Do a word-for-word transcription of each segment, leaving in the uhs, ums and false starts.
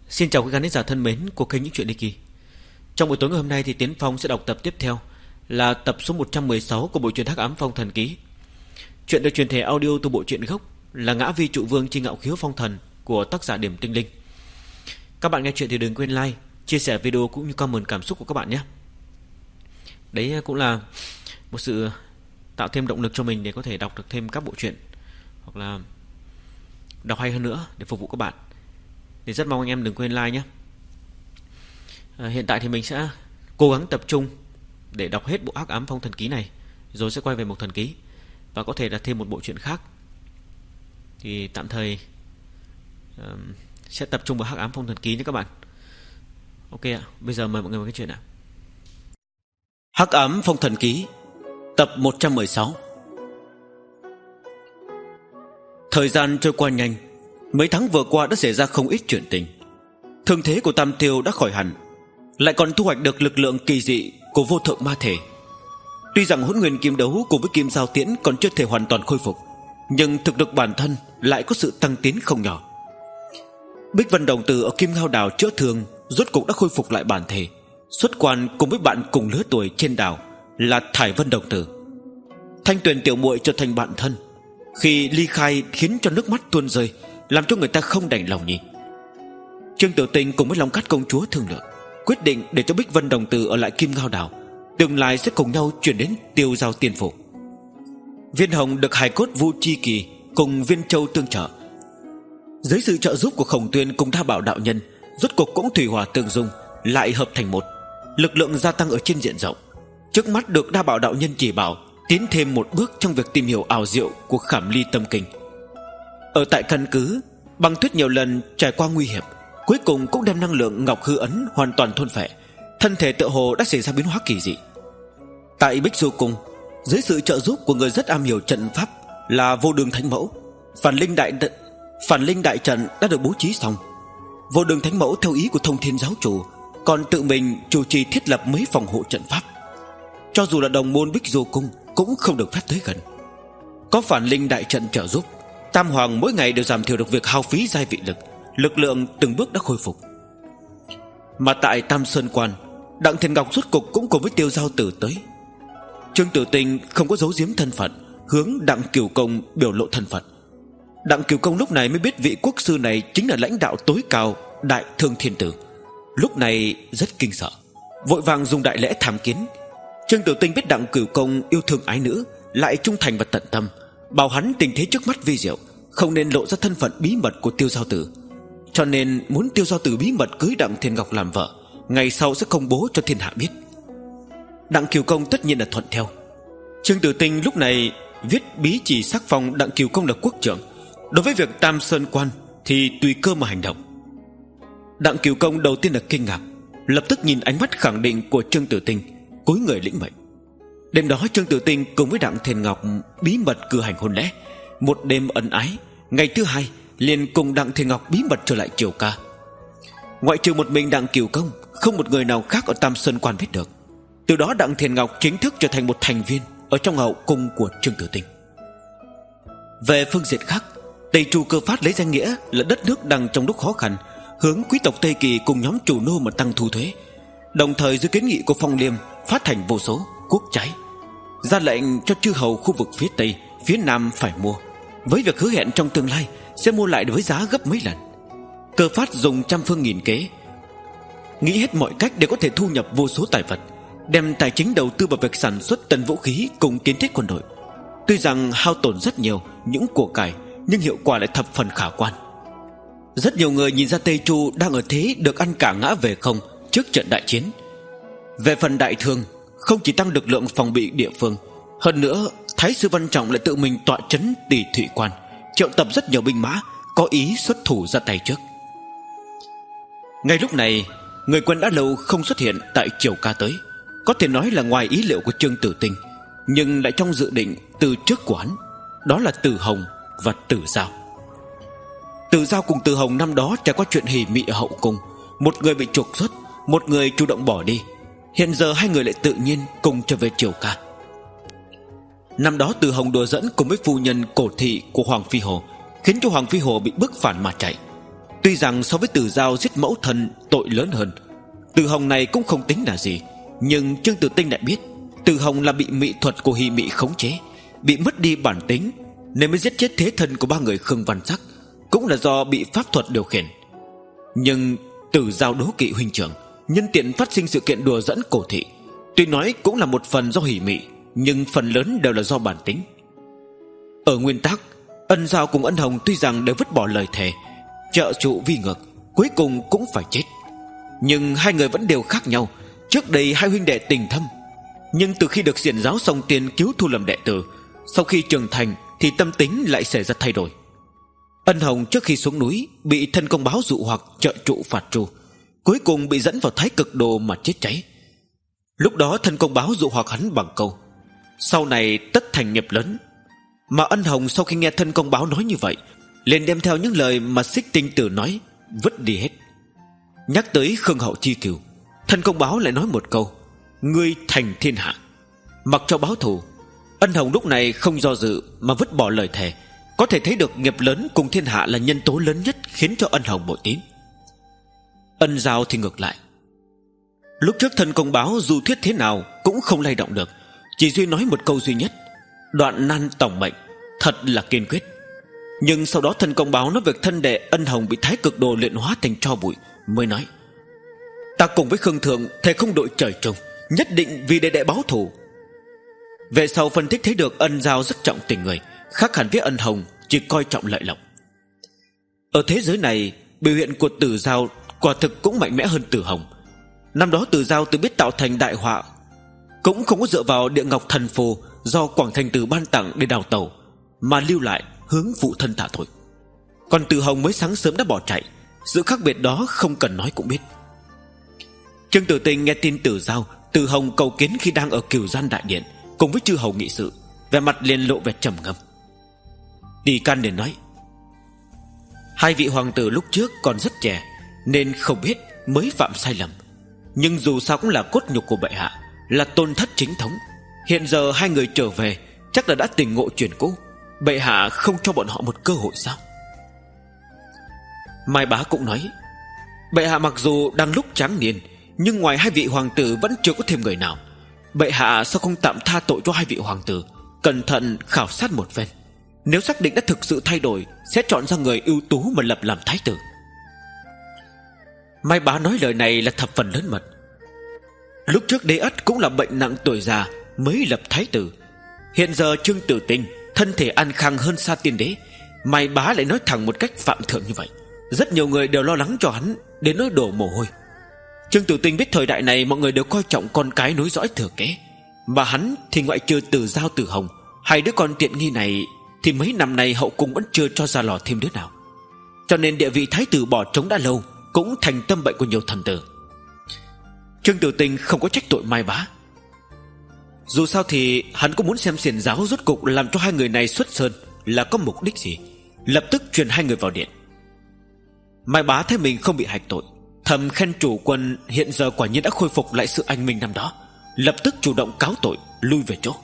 Xin chào quý khán giả thân mến của kênh Những Chuyện Ly Kỳ. Trong buổi tối ngày hôm nay thì Tiến Phong sẽ đọc tập tiếp theo, là tập số một trăm mười sáu của bộ truyện Hắc Ám Phong Thần Ký. Chuyện được truyền thể audio từ bộ truyện gốc là Ngã Vi Trụ Vương Chi Ngạo Khiếu Phong Thần của tác giả Điểm Tinh Linh. Các bạn nghe chuyện thì đừng quên like, chia sẻ video cũng như comment cảm xúc của các bạn nhé. Đấy cũng là một sự tạo thêm động lực cho mình để có thể đọc được thêm các bộ truyện, hoặc là đọc hay hơn nữa để phục vụ các bạn. Thì rất mong anh em đừng quên like nhé. à, Hiện tại thì mình sẽ cố gắng tập trung để đọc hết bộ Hắc Ám Phong Thần Ký này, rồi sẽ quay về Mộc Thần Ký, và có thể là thêm một bộ truyện khác. Thì tạm thời uh, sẽ tập trung vào Hắc Ám Phong Thần Ký nhé các bạn. Ok ạ, bây giờ mời mọi người vào cái chuyện ạ. Hắc Ám Phong Thần Ký, tập một trăm mười sáu. Thời gian trôi qua nhanh. Mấy tháng vừa qua đã xảy ra không ít chuyện tình. Thương thế của Tam Tiêu đã khỏi hẳn, lại còn thu hoạch được lực lượng kỳ dị của vô thượng ma thể. Tuy rằng hỗn nguyên kiếm đấu cùng với kim giao tiễn còn chưa thể hoàn toàn khôi phục, nhưng thực lực bản thân lại có sự tăng tiến không nhỏ. Bích Vân Đồng Tử ở Kim Ngao Đảo chữa thương rốt cục đã khôi phục lại bản thể, xuất quan cùng với bạn cùng lứa tuổi trên đảo là Thải Vân Đồng Tử. Thanh Tuyền tiểu muội trở thành bạn thân, khi ly khai khiến cho nước mắt tuôn rơi, làm cho người ta không đành lòng nhìn. Trương Tiểu Tinh cùng với Long Cát công chúa thương lượng, quyết định để cho Bích Vân Đồng Tử ở lại Kim Ngao Đảo, tương lai sẽ cùng nhau chuyển đến Tiêu Giao Tiên Phủ. Viên Hồng được hài cốt Vu Chi Kỳ cùng Viên Châu tương trợ, dưới sự trợ giúp của Khổng Tuyên cùng Đa Bảo đạo nhân, rốt cuộc cũng thủy hòa tương dung, lại hợp thành một, lực lượng gia tăng ở trên diện rộng. Trước mắt được Đa Bảo đạo nhân chỉ bảo, tiến thêm một bước trong việc tìm hiểu ảo diệu của Khảm Ly Tâm Kinh. Ở tại căn cứ, Băng Tuyết nhiều lần trải qua nguy hiểm, cuối cùng cũng đem năng lượng Ngọc Hư Ấn hoàn toàn thôn phệ, thân thể tựa hồ đã xảy ra biến hóa kỳ dị. Tại Bích Du Cung, dưới sự trợ giúp của người rất am hiểu trận pháp là Vô Đường Thánh Mẫu, Phản Linh đại đ... Phản Linh đại trận đã được bố trí xong. Vô Đường Thánh Mẫu theo ý của Thông Thiên giáo chủ còn tự mình chủ trì thiết lập mấy phòng hộ trận pháp. Cho dù là đồng môn Bích Du Cung cũng không được phép tới gần. Có Phản Linh đại trận trợ giúp, Tam Hoàng mỗi ngày đều giảm thiểu được việc hao phí giai vị lực, lực lượng từng bước đã khôi phục. Mà tại Tam Sơn Quan, Đặng Thiền Ngọc rốt cục cũng cùng với Tiêu Giao Tử tới. Trương Tiểu Tinh không có giấu giếm thân phận, hướng Đặng Kiều Công biểu lộ thân phận. Đặng Kiều Công lúc này mới biết vị quốc sư này chính là lãnh đạo tối cao Đại Thương Thiên Tử. Lúc này rất kinh sợ, vội vàng dùng đại lễ tham kiến. Trương Tiểu Tinh biết Đặng Kiều Công yêu thương ái nữ, lại trung thành và tận tâm, bảo hắn tình thế trước mắt vi diệu, không nên lộ ra thân phận bí mật của Tiêu Giao Tử, cho nên muốn Tiêu Giao Tử bí mật cưới Đặng Thiên Ngọc làm vợ, ngày sau sẽ công bố cho thiên hạ biết. Đặng Kiều Công tất nhiên là thuận theo. Trương Tử Tinh lúc này viết bí chỉ sắc phong Đặng Kiều Công là quốc trưởng, đối với việc Tam Sơn Quan thì tùy cơ mà hành động. Đặng Kiều Công đầu tiên là kinh ngạc, lập tức nhìn ánh mắt khẳng định của Trương Tử Tinh, cúi người lĩnh mệnh. Đêm đó Trương Tử Tinh cùng với Đặng Thiên Ngọc bí mật cử hành hôn lễ, một đêm ân ái. Ngày thứ hai liền cùng Đặng Thiên Ngọc bí mật trở lại triều ca. Ngoại trừ một mình Đặng Kiều Công, không một người nào khác ở Tam Sơn Quan biết được. Từ đó Đặng Thiên Ngọc chính thức trở thành một thành viên ở trong hậu cung của Trương Tử Tinh. Về phương diện khác, Tây Chu Cơ Phát lấy danh nghĩa là đất nước đang trong lúc khó khăn, hướng quý tộc Tây Kỳ cùng nhóm chủ nô mà tăng thu thuế, đồng thời dưới kiến nghị của Phong Liêm phát hành vô số quốc trái, ra lệnh cho chư hầu khu vực phía Tây, phía Nam phải mua, với việc hứa hẹn trong tương lai sẽ mua lại với giá gấp mấy lần. Cơ Phát dùng trăm phương nghìn kế, nghĩ hết mọi cách để có thể thu nhập vô số tài vật, đem tài chính đầu tư vào việc sản xuất tân vũ khí cùng kiến thiết quân đội. Tuy rằng hao tổn rất nhiều những của cải, nhưng hiệu quả lại thập phần khả quan. Rất nhiều người nhìn ra Tây Chu đang ở thế được ăn cả ngã về không trước trận đại chiến. Về phần đại thương, không chỉ tăng lực lượng phòng bị địa phương, hơn nữa Thái sư Văn Trọng lại tự mình tọa trấn Tỳ Thụy Quan, triệu tập rất nhiều binh mã có ý xuất thủ ra tay trước. Ngay lúc này, người quân đã lâu không xuất hiện tại triều ca tới, có thể nói là ngoài ý liệu của Trương Tử Tinh, nhưng lại trong dự định từ trước của hắn. Đó là Từ Hồng và Từ Giao. Từ Giao cùng Từ Hồng năm đó trải qua chuyện hỉ mị ở hậu cung, một người bị trục xuất, một người chủ động bỏ đi. Hiện giờ hai người lại tự nhiên cùng trở về triều ca. Năm đó Từ Hồng đùa dẫn cùng với phu nhân Cổ Thị của Hoàng Phi Hồ, khiến cho Hoàng Phi Hồ bị bức phản mà chạy. Tuy rằng so với Từ Giao giết mẫu thân tội lớn hơn, Từ Hồng này cũng không tính là gì. Nhưng Trương Tử Tinh lại biết Từ Hồng là bị mị thuật của Hỷ Mị khống chế, bị mất đi bản tính, nên mới giết chết thế thân của ba người Khương Văn Sắc, cũng là do bị pháp thuật điều khiển. Nhưng Từ Giao đố kỵ huynh trưởng, nhân tiện phát sinh sự kiện đùa dẫn cổ thị. Tuy nói cũng là một phần do Hỷ Mị, nhưng phần lớn đều là do bản tính. Ở nguyên tắc, Ân Giao cùng Ân Hồng tuy rằng đều vứt bỏ lời thề, trợ trụ vi ngược, cuối cùng cũng phải chết. Nhưng hai người vẫn đều khác nhau. Trước đây hai huynh đệ tình thâm, nhưng từ khi được xiển giáo Song Tiên cứu thu làm đệ tử, sau khi trưởng thành thì tâm tính lại xảy ra thay đổi. Ân Hồng trước khi xuống núi bị thân công báo dụ hoặc trợ trụ phạt tru, cuối cùng bị dẫn vào Thái Cực Đồ mà chết cháy. Lúc đó thân công báo dụ hoặc hắn bằng câu sau này tất thành nghiệp lớn. Mà Ân Hồng sau khi nghe thân công báo nói như vậy, liền đem theo những lời mà Xích Tinh Tử nói vứt đi hết. Nhắc tới Khương Hậu chi cừu, thân công báo lại nói một câu: ngươi thành thiên hạ. Mặc cho báo thù, Ân Hồng lúc này không do dự mà vứt bỏ lời thề. Có thể thấy được nghiệp lớn cùng thiên hạ là nhân tố lớn nhất khiến cho Ân Hồng bội tín. Ân Giao thì ngược lại. Lúc trước thân công báo dù thuyết thế nào cũng không lay động được, chỉ duy nói một câu duy nhất: đoạn nan tổng mệnh. Thật là kiên quyết. Nhưng sau đó thân công báo nói việc thân đệ Ân Hồng bị Thái Cực Đồ luyện hóa thành tro bụi, mới nói: ta cùng với Khương Thượng thề không đội trời chung, nhất định vì đệ đệ báo thù. Về sau phân tích thấy được Ân Giao rất trọng tình người, khác hẳn với Ân Hồng chỉ coi trọng lợi lộc. Ở thế giới này, biểu hiện của Từ Giao quả thực cũng mạnh mẽ hơn Từ Hồng. Năm đó Từ Giao tự biết tạo thành đại họa, cũng không có dựa vào địa ngọc thần phù do Quảng Thành Tử ban tặng để đào tẩu, mà lưu lại hướng phụ thân tạ tội. Còn Từ Hồng mới sáng sớm đã bỏ chạy. Sự khác biệt đó không cần nói cũng biết. Trương Tử Tinh nghe tin Từ Giao, Từ Hồng cầu kiến khi đang ở Cửu Gian Đại Điện cùng với chư hầu nghị sự, vẻ mặt liền lộ vẻ trầm ngâm. Tỷ Can liền nói: hai vị hoàng tử lúc trước còn rất trẻ, nên không biết mới phạm sai lầm. Nhưng dù sao cũng là cốt nhục của bệ hạ, là tôn thất chính thống. Hiện giờ hai người trở về, chắc là đã tình ngộ chuyện cũ. Bệ hạ không cho bọn họ một cơ hội sao? Mai Bá cũng nói: bệ hạ mặc dù đang lúc tráng niên, nhưng ngoài hai vị hoàng tử vẫn chưa có thêm người nào. Bệ hạ sao không tạm tha tội cho hai vị hoàng tử, cẩn thận khảo sát một phen. Nếu xác định đã thực sự thay đổi, sẽ chọn ra người ưu tú mà lập làm thái tử. Mai Bá nói lời này là thập phần lớn mật. Lúc trước Đế Ất cũng là bệnh nặng tuổi già mới lập thái tử. Hiện giờ Trương Tử Tinh thân thể an khang hơn xa tiên đế, Mai Bá lại nói thẳng một cách phạm thượng như vậy. Rất nhiều người đều lo lắng cho hắn, đến nỗi đổ mồ hôi. Trương Tử Tinh biết thời đại này mọi người đều coi trọng con cái nối dõi thừa kế, mà hắn thì ngoại trừ Từ Giao Từ Hồng, hai đứa con tiện nghi này thì mấy năm nay hậu cung vẫn chưa cho ra lò thêm đứa nào. Cho nên địa vị thái tử bỏ trống đã lâu, cũng thành tâm bệnh của nhiều thần tử. Trương Tử Tinh không có trách tội Mai Bá. Dù sao thì hắn cũng muốn xem xiển giáo rốt cục làm cho hai người này xuất sơn là có mục đích gì, lập tức truyền hai người vào điện. Mai Bá thấy mình không bị hạch tội, thầm khen chủ quân hiện giờ quả nhiên đã khôi phục lại sự anh minh năm đó, lập tức chủ động cáo tội, lui về chỗ.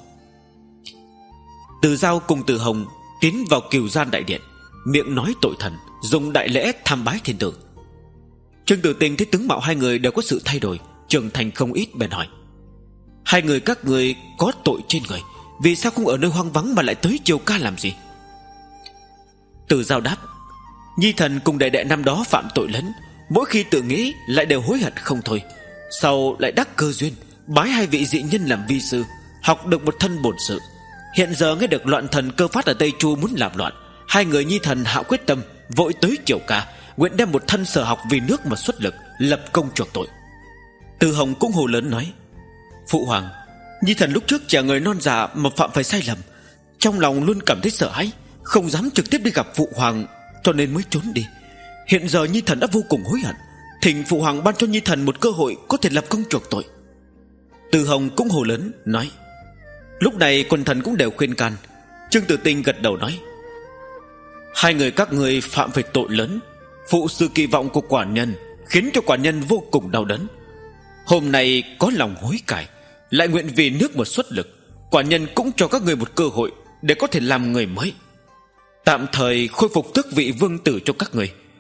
Từ Giao cùng Từ Hồng tiến vào Cửu Gian Đại Điện, miệng nói tội thần, dùng đại lễ tham bái thiên tử. Trương Tử Tinh thấy tướng mạo hai người đều có sự thay đổi, trưởng thành không ít, bèn hỏi: hai người các người có tội trên người, vì sao không ở nơi hoang vắng mà lại tới triều ca làm gì? Từ Giao đáp: nhi thần cùng đệ đệ năm đó phạm tội lớn, mỗi khi tự nghĩ lại đều hối hận không thôi. Sau lại đắc cơ duyên, bái hai vị dị nhân làm vi sư, học được một thân bổn sự. Hiện giờ nghe được loạn thần Cơ Phát ở Tây Chu muốn làm loạn, hai người nhi thần hạ quyết tâm vội tới triều ca, nguyện đem một thân sở học vì nước mà xuất lực, lập công chuộc tội. Từ Hồng cũng hồ lớn nói: phụ hoàng, nhi thần lúc trước trẻ người non già mà phạm phải sai lầm, trong lòng luôn cảm thấy sợ hãi, không dám trực tiếp đi gặp phụ hoàng, cho nên mới trốn đi. Hiện giờ nhi thần đã vô cùng hối hận, thỉnh phụ hoàng ban cho nhi thần một cơ hội có thể lập công chuộc tội. Từ Hồng cũng hồ lớn nói. Lúc này quần thần cũng đều khuyên can. Trương Tử Tinh gật đầu nói: hai người các người phạm phải tội lớn, phụ sự kỳ vọng của quản nhân, khiến cho quản nhân vô cùng đau đớn. Hôm nay có lòng hối cải, lại nguyện vì nước một xuất lực, quản nhân cũng cho các người một cơ hội để có thể làm người mới, tạm thời khôi phục tước vị vương tử cho các người.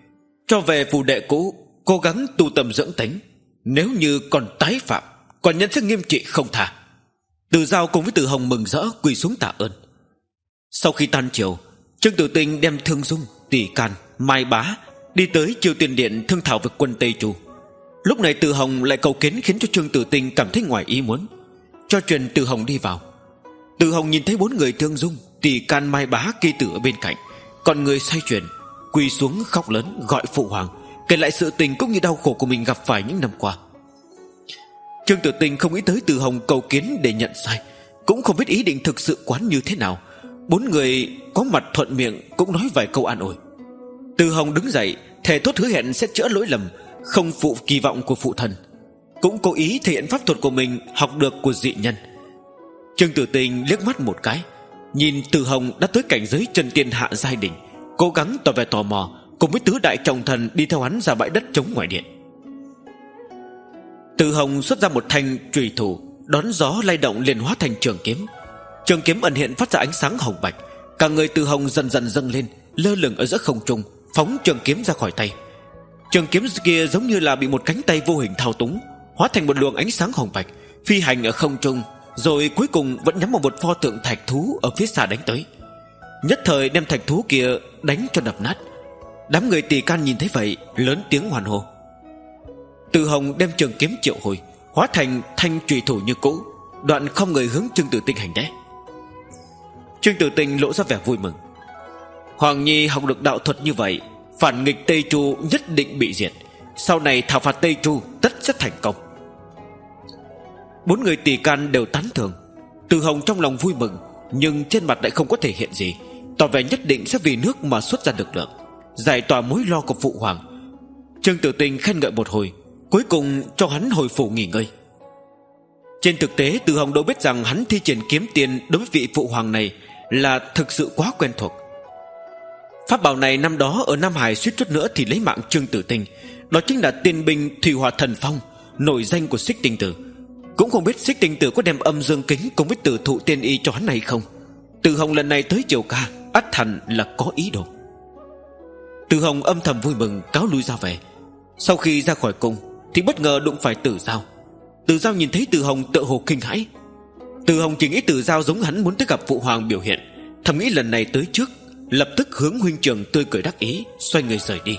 Cho về phù đệ cũ, cố gắng tu tâm dưỡng tính. Nếu như còn tái phạm, quan nhân sẽ nghiêm trị không tha. Từ Giao cùng với Từ Hồng mừng rỡ quỳ xuống tạ ơn. Sau khi tan chiều, Trương Tử Tinh đem Thương Dung, Tỷ Can, Mai Bá đi tới Triều Tiên Điện thương thảo với quân Tây Chu. Lúc này Từ Hồng lại cầu kiến, khiến cho Trương Tử Tinh cảm thấy ngoài ý muốn, cho truyền Từ Hồng đi vào. Từ Hồng nhìn thấy bốn người Thương Dung, Tỷ Can, Mai Bá kỳ tử ở bên cạnh, còn người xoay chuyển quỳ xuống khóc lớn gọi phụ hoàng, kể lại sự tình cũng như đau khổ của mình gặp phải những năm qua. Trương Tử Tinh không nghĩ tới Từ Hồng cầu kiến để nhận sai, cũng không biết ý định thực sự quán như thế nào. Bốn người có mặt thuận miệng cũng nói vài câu an ủi. Từ Hồng đứng dậy thề thốt hứa hẹn sẽ chữa lỗi lầm, không phụ kỳ vọng của phụ thân, cũng cố ý thể hiện pháp thuật của mình học được của dị nhân. Trương Tử Tinh liếc mắt một cái, nhìn Từ Hồng đã tới cảnh giới chân tiên hạ giai đỉnh, cố gắng tỏ vẻ tò mò, cùng với tứ đại trọng thần đi theo hắn ra bãi đất trống ngoài điện. Từ Hồng xuất ra một thanh chùy thủ, đón gió lay động liền hóa thành trường kiếm. Trường kiếm ẩn hiện phát ra ánh sáng hồng bạch, cả người Từ Hồng dần dần dâng lên, lơ lửng ở giữa không trung, phóng trường kiếm ra khỏi tay. Trường kiếm kia giống như là bị một cánh tay vô hình thao túng, hóa thành một luồng ánh sáng hồng bạch, phi hành ở không trung, rồi cuối cùng vẫn nhắm vào một pho tượng thạch thú ở phía xa đánh tới. Nhất thời đem thạch thú kia đánh cho đập nát. Đám người Tỷ Can nhìn thấy vậy lớn tiếng hoan hô. Từ Hồng đem trường kiếm triệu hồi, hóa thành thanh chùy thủ như cũ, đoạn không người hướng Trương Tử Tinh hành lễ. Trương Tử Tinh lộ ra vẻ vui mừng. Hoàng nhi học được đạo thuật như vậy, phản nghịch Tây Chu nhất định bị diệt, sau này thảo phạt Tây Chu tất sẽ thành công. Bốn người Tỷ Can đều tán thưởng. Từ Hồng trong lòng vui mừng, nhưng trên mặt lại không có thể hiện gì, tỏ vẻ nhất định sẽ vì nước mà xuất ra lực lượng, giải tỏa mối lo của phụ hoàng. Trương Tử Tinh khen ngợi một hồi, cuối cùng cho hắn hồi phủ nghỉ ngơi. Trên thực tế Từ Hồng đâu biết rằng hắn thi triển kiếm tiền đối với vị phụ hoàng này là thực sự quá quen thuộc. Pháp bảo này năm đó ở Nam Hải suýt chút nữa thì lấy mạng Trương Tử Tinh, đó chính là tiên binh Thủy Hỏa Thần Phong, nổi danh của Xích Tinh Tử. Cũng không biết Xích Tinh Tử có đem âm dương kính cùng với Tử Thụ Tiên Y cho hắn hay không. Từ Hồng lần này tới Triều Ca ắt hẳn là có ý đồ. Từ Hồng âm thầm vui mừng cáo lui ra về. Sau khi ra khỏi cung thì bất ngờ đụng phải Tử Giao. Tử Giao nhìn thấy Từ Hồng tựa hồ kinh hãi. Từ Hồng chỉ nghĩ Tử Giao giống hắn muốn tới gặp phụ hoàng biểu hiện, thầm nghĩ lần này tới trước, lập tức hướng huynh trưởng tươi cười đắc ý, xoay người rời đi.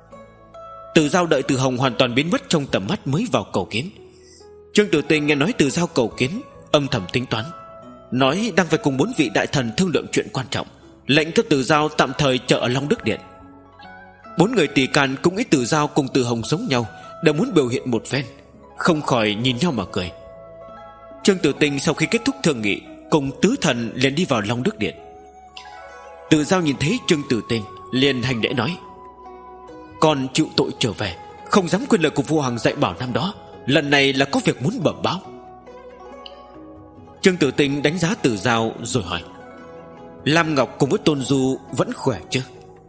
Tử Giao đợi Từ Hồng hoàn toàn biến mất trong tầm mắt mới vào cầu kiến. Trương Tử Tinh nghe nói Tử Giao cầu kiến, âm thầm tính toán, nói đang phải cùng bốn vị đại thần thương lượng chuyện quan trọng, lệnh cho Tử Giao tạm thời chờ ở Long Đức Điện. Bốn người Tỷ Can cũng nghĩ Tử Giao cùng Từ Hồng giống nhau, đều muốn biểu hiện một phen, không khỏi nhìn nhau mà cười. Trương Tử Tinh sau khi kết thúc thương nghị, cùng tứ thần liền đi vào Long Đức Điện. Tử Giao nhìn thấy Trương Tử Tinh liền hành lễ nói: con chịu tội trở về, không dám quên lời của vua hoàng dạy bảo năm đó, lần này là có việc muốn bẩm báo. Trương Tử Tinh đánh giá Tử Giao rồi hỏi: Lam Ngọc cùng với Tôn Du vẫn khỏe chứ?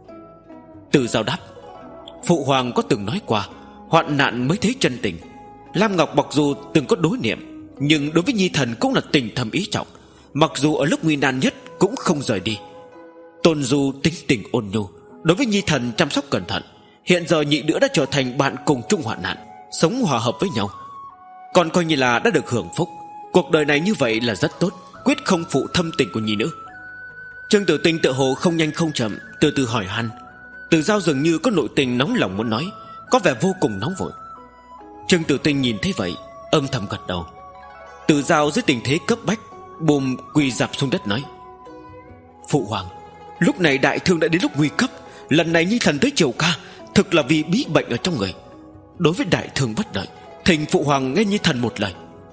Tử Giao đáp: phụ hoàng có từng nói qua, hoạn nạn mới thấy chân tình. Lam Ngọc mặc dù từng có đối niệm, nhưng đối với Nhi thần cũng là tình thầm ý trọng, mặc dù ở lúc nguy nan nhất cũng không rời đi. Tôn Du tính tình ôn nhu, đối với Nhi thần chăm sóc cẩn thận. Hiện giờ nhị đứa đã trở thành bạn cùng chung hoạn nạn, sống hòa hợp với nhau, còn coi như là đã được hưởng phúc. Cuộc đời này như vậy là rất tốt, quyết không phụ thâm tình của nhi nữ. Trương Tử Tinh tự hồ không nhanh không chậm, từ từ hỏi han. Tử Giao dường như có nội tình nóng lòng muốn nói, có vẻ vô cùng nóng vội. Trương Tử Tinh nhìn thấy vậy, âm thầm gật đầu. Tử Giao dưới tình thế cấp bách, bùm quỳ dạp xuống đất nói: phụ hoàng, lúc này đại thương đã đến lúc nguy cấp. Lần này Nhi thần tới Triều Ca thực là vì bí bệnh ở trong người. Đối với đại thương bất lợi, thỉnh phụ hoàng nghe Nhi thần một lời.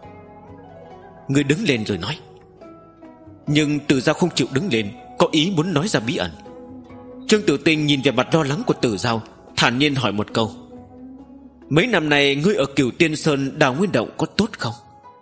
Người đứng lên rồi nói. Nhưng Tử Giao không chịu đứng lên, có ý muốn nói ra bí ẩn. Trương Tử Tinh nhìn về mặt lo lắng của Tử Giao, thản nhiên hỏi một câu: mấy năm nay ngươi ở Cửu Tiên Sơn Đào Nguyên Động có tốt không?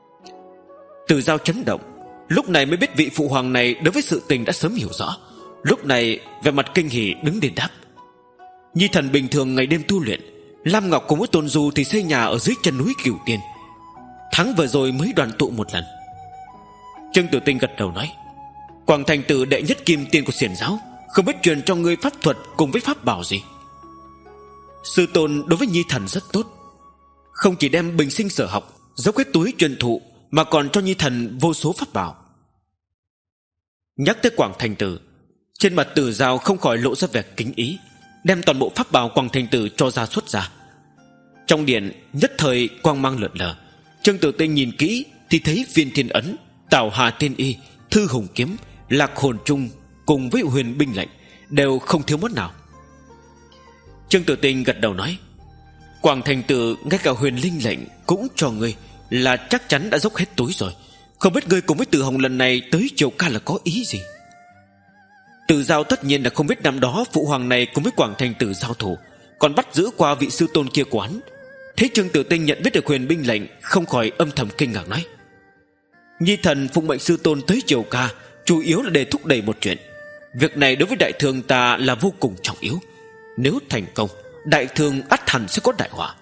Tử Giao chấn động, lúc này mới biết vị phụ hoàng này đối với sự tình đã sớm hiểu rõ. Lúc này về mặt kinh hỉ đứng lên đáp: Nhi thần bình thường ngày đêm tu luyện. Lam Ngọc cùng với Tôn Du thì xây nhà ở dưới chân núi Cửu Tiên, tháng vừa rồi mới đoàn tụ một lần. Trương Tử Tinh gật đầu nói: Quảng thành tử đệ nhất kim tiên của xiển giáo, không biết truyền cho ngươi pháp thuật cùng với pháp bảo gì? Sư tôn đối với Nhi Thần rất tốt, không chỉ đem bình sinh sở học dốc hết túi truyền thụ, mà còn cho Nhi Thần vô số pháp bảo. Nhắc tới Quảng Thành Tử, trên mặt Tử Giao không khỏi lộ ra vẻ kính ý, đem toàn bộ pháp bảo Quảng Thành Tử cho ra xuất ra. Trong điện nhất thời quang mang lượn lờ. Trương Tử Tinh nhìn kỹ thì thấy Viên Thiên Ấn, Tảo Hà Tiên Y, Thư Hùng Kiếm, Lạc Hồn Trung cùng với Huyền Binh Lệnh đều không thiếu món nào. Trương Tử Tinh gật đầu nói: Quảng Thành Tử ngay cả Huyền Linh Lệnh cũng cho ngươi, là chắc chắn đã dốc hết túi rồi. Không biết ngươi cùng với Từ Hồng lần này tới Triều Ca là có ý gì? Từ Giao tất nhiên là không biết năm đó phụ hoàng này cùng với Quảng Thành Tử giao thủ, còn bắt giữ qua vị sư tôn kia quán. Thế Trương Tử Tinh nhận biết được Huyền Binh Lệnh, không khỏi âm thầm kinh ngạc nói: Nhi Thần phụng mệnh sư tôn tới Triều Ca chủ yếu là để thúc đẩy một chuyện. Việc này đối với đại thương ta là vô cùng trọng yếu. Nếu thành công, đại thương ắt hẳn sẽ có đại họa.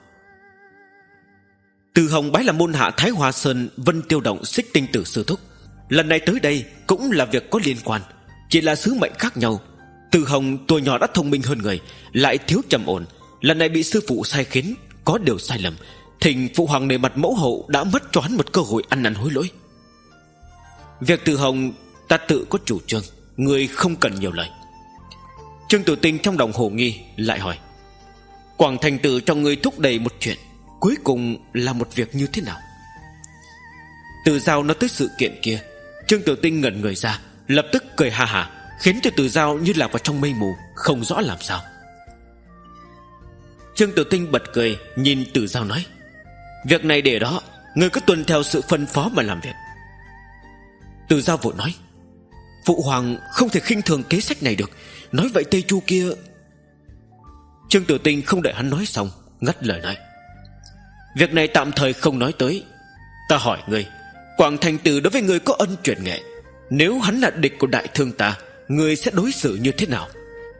Từ Hồng bái là môn hạ Thái Hoa Sơn Vân Tiêu Động Xích Tinh Tử sư thúc, lần này tới đây cũng là việc có liên quan, chỉ là sứ mệnh khác nhau. Từ Hồng tuổi nhỏ đã thông minh hơn người, lại thiếu trầm ổn, lần này bị sư phụ sai khiến, có điều sai lầm, thỉnh phụ hoàng nể mặt mẫu hậu đã mất cho hắn một cơ hội ăn năn hối lỗi. Việc Từ Hồng ta tự có chủ trương, người không cần nhiều lời. Trương Tử Tinh trong lòng hồ nghi lại hỏi: Quảng Thành Tử cho người thúc đẩy một chuyện, cuối cùng là một việc như thế nào? Từ Giao nói tới sự kiện kia, Trương Tử Tinh ngẩn người ra, lập tức cười ha hả, khiến cho Từ Giao như lạc vào trong mây mù, không rõ làm sao. Trương Tử Tinh bật cười, nhìn Từ Giao nói: Việc này để đó, người cứ tuân theo sự phân phó mà làm việc. Từ Giao vội nói: Phụ hoàng không thể khinh thường kế sách này được, nói vậy Tây Chu kia... Trương Tử Tinh không đợi hắn nói xong, ngắt lời nói: Việc này tạm thời không nói tới. Ta hỏi ngươi, Quảng Thành Tử đối với ngươi có ân truyền nghệ, nếu hắn là địch của đại thương ta, ngươi sẽ đối xử như thế nào?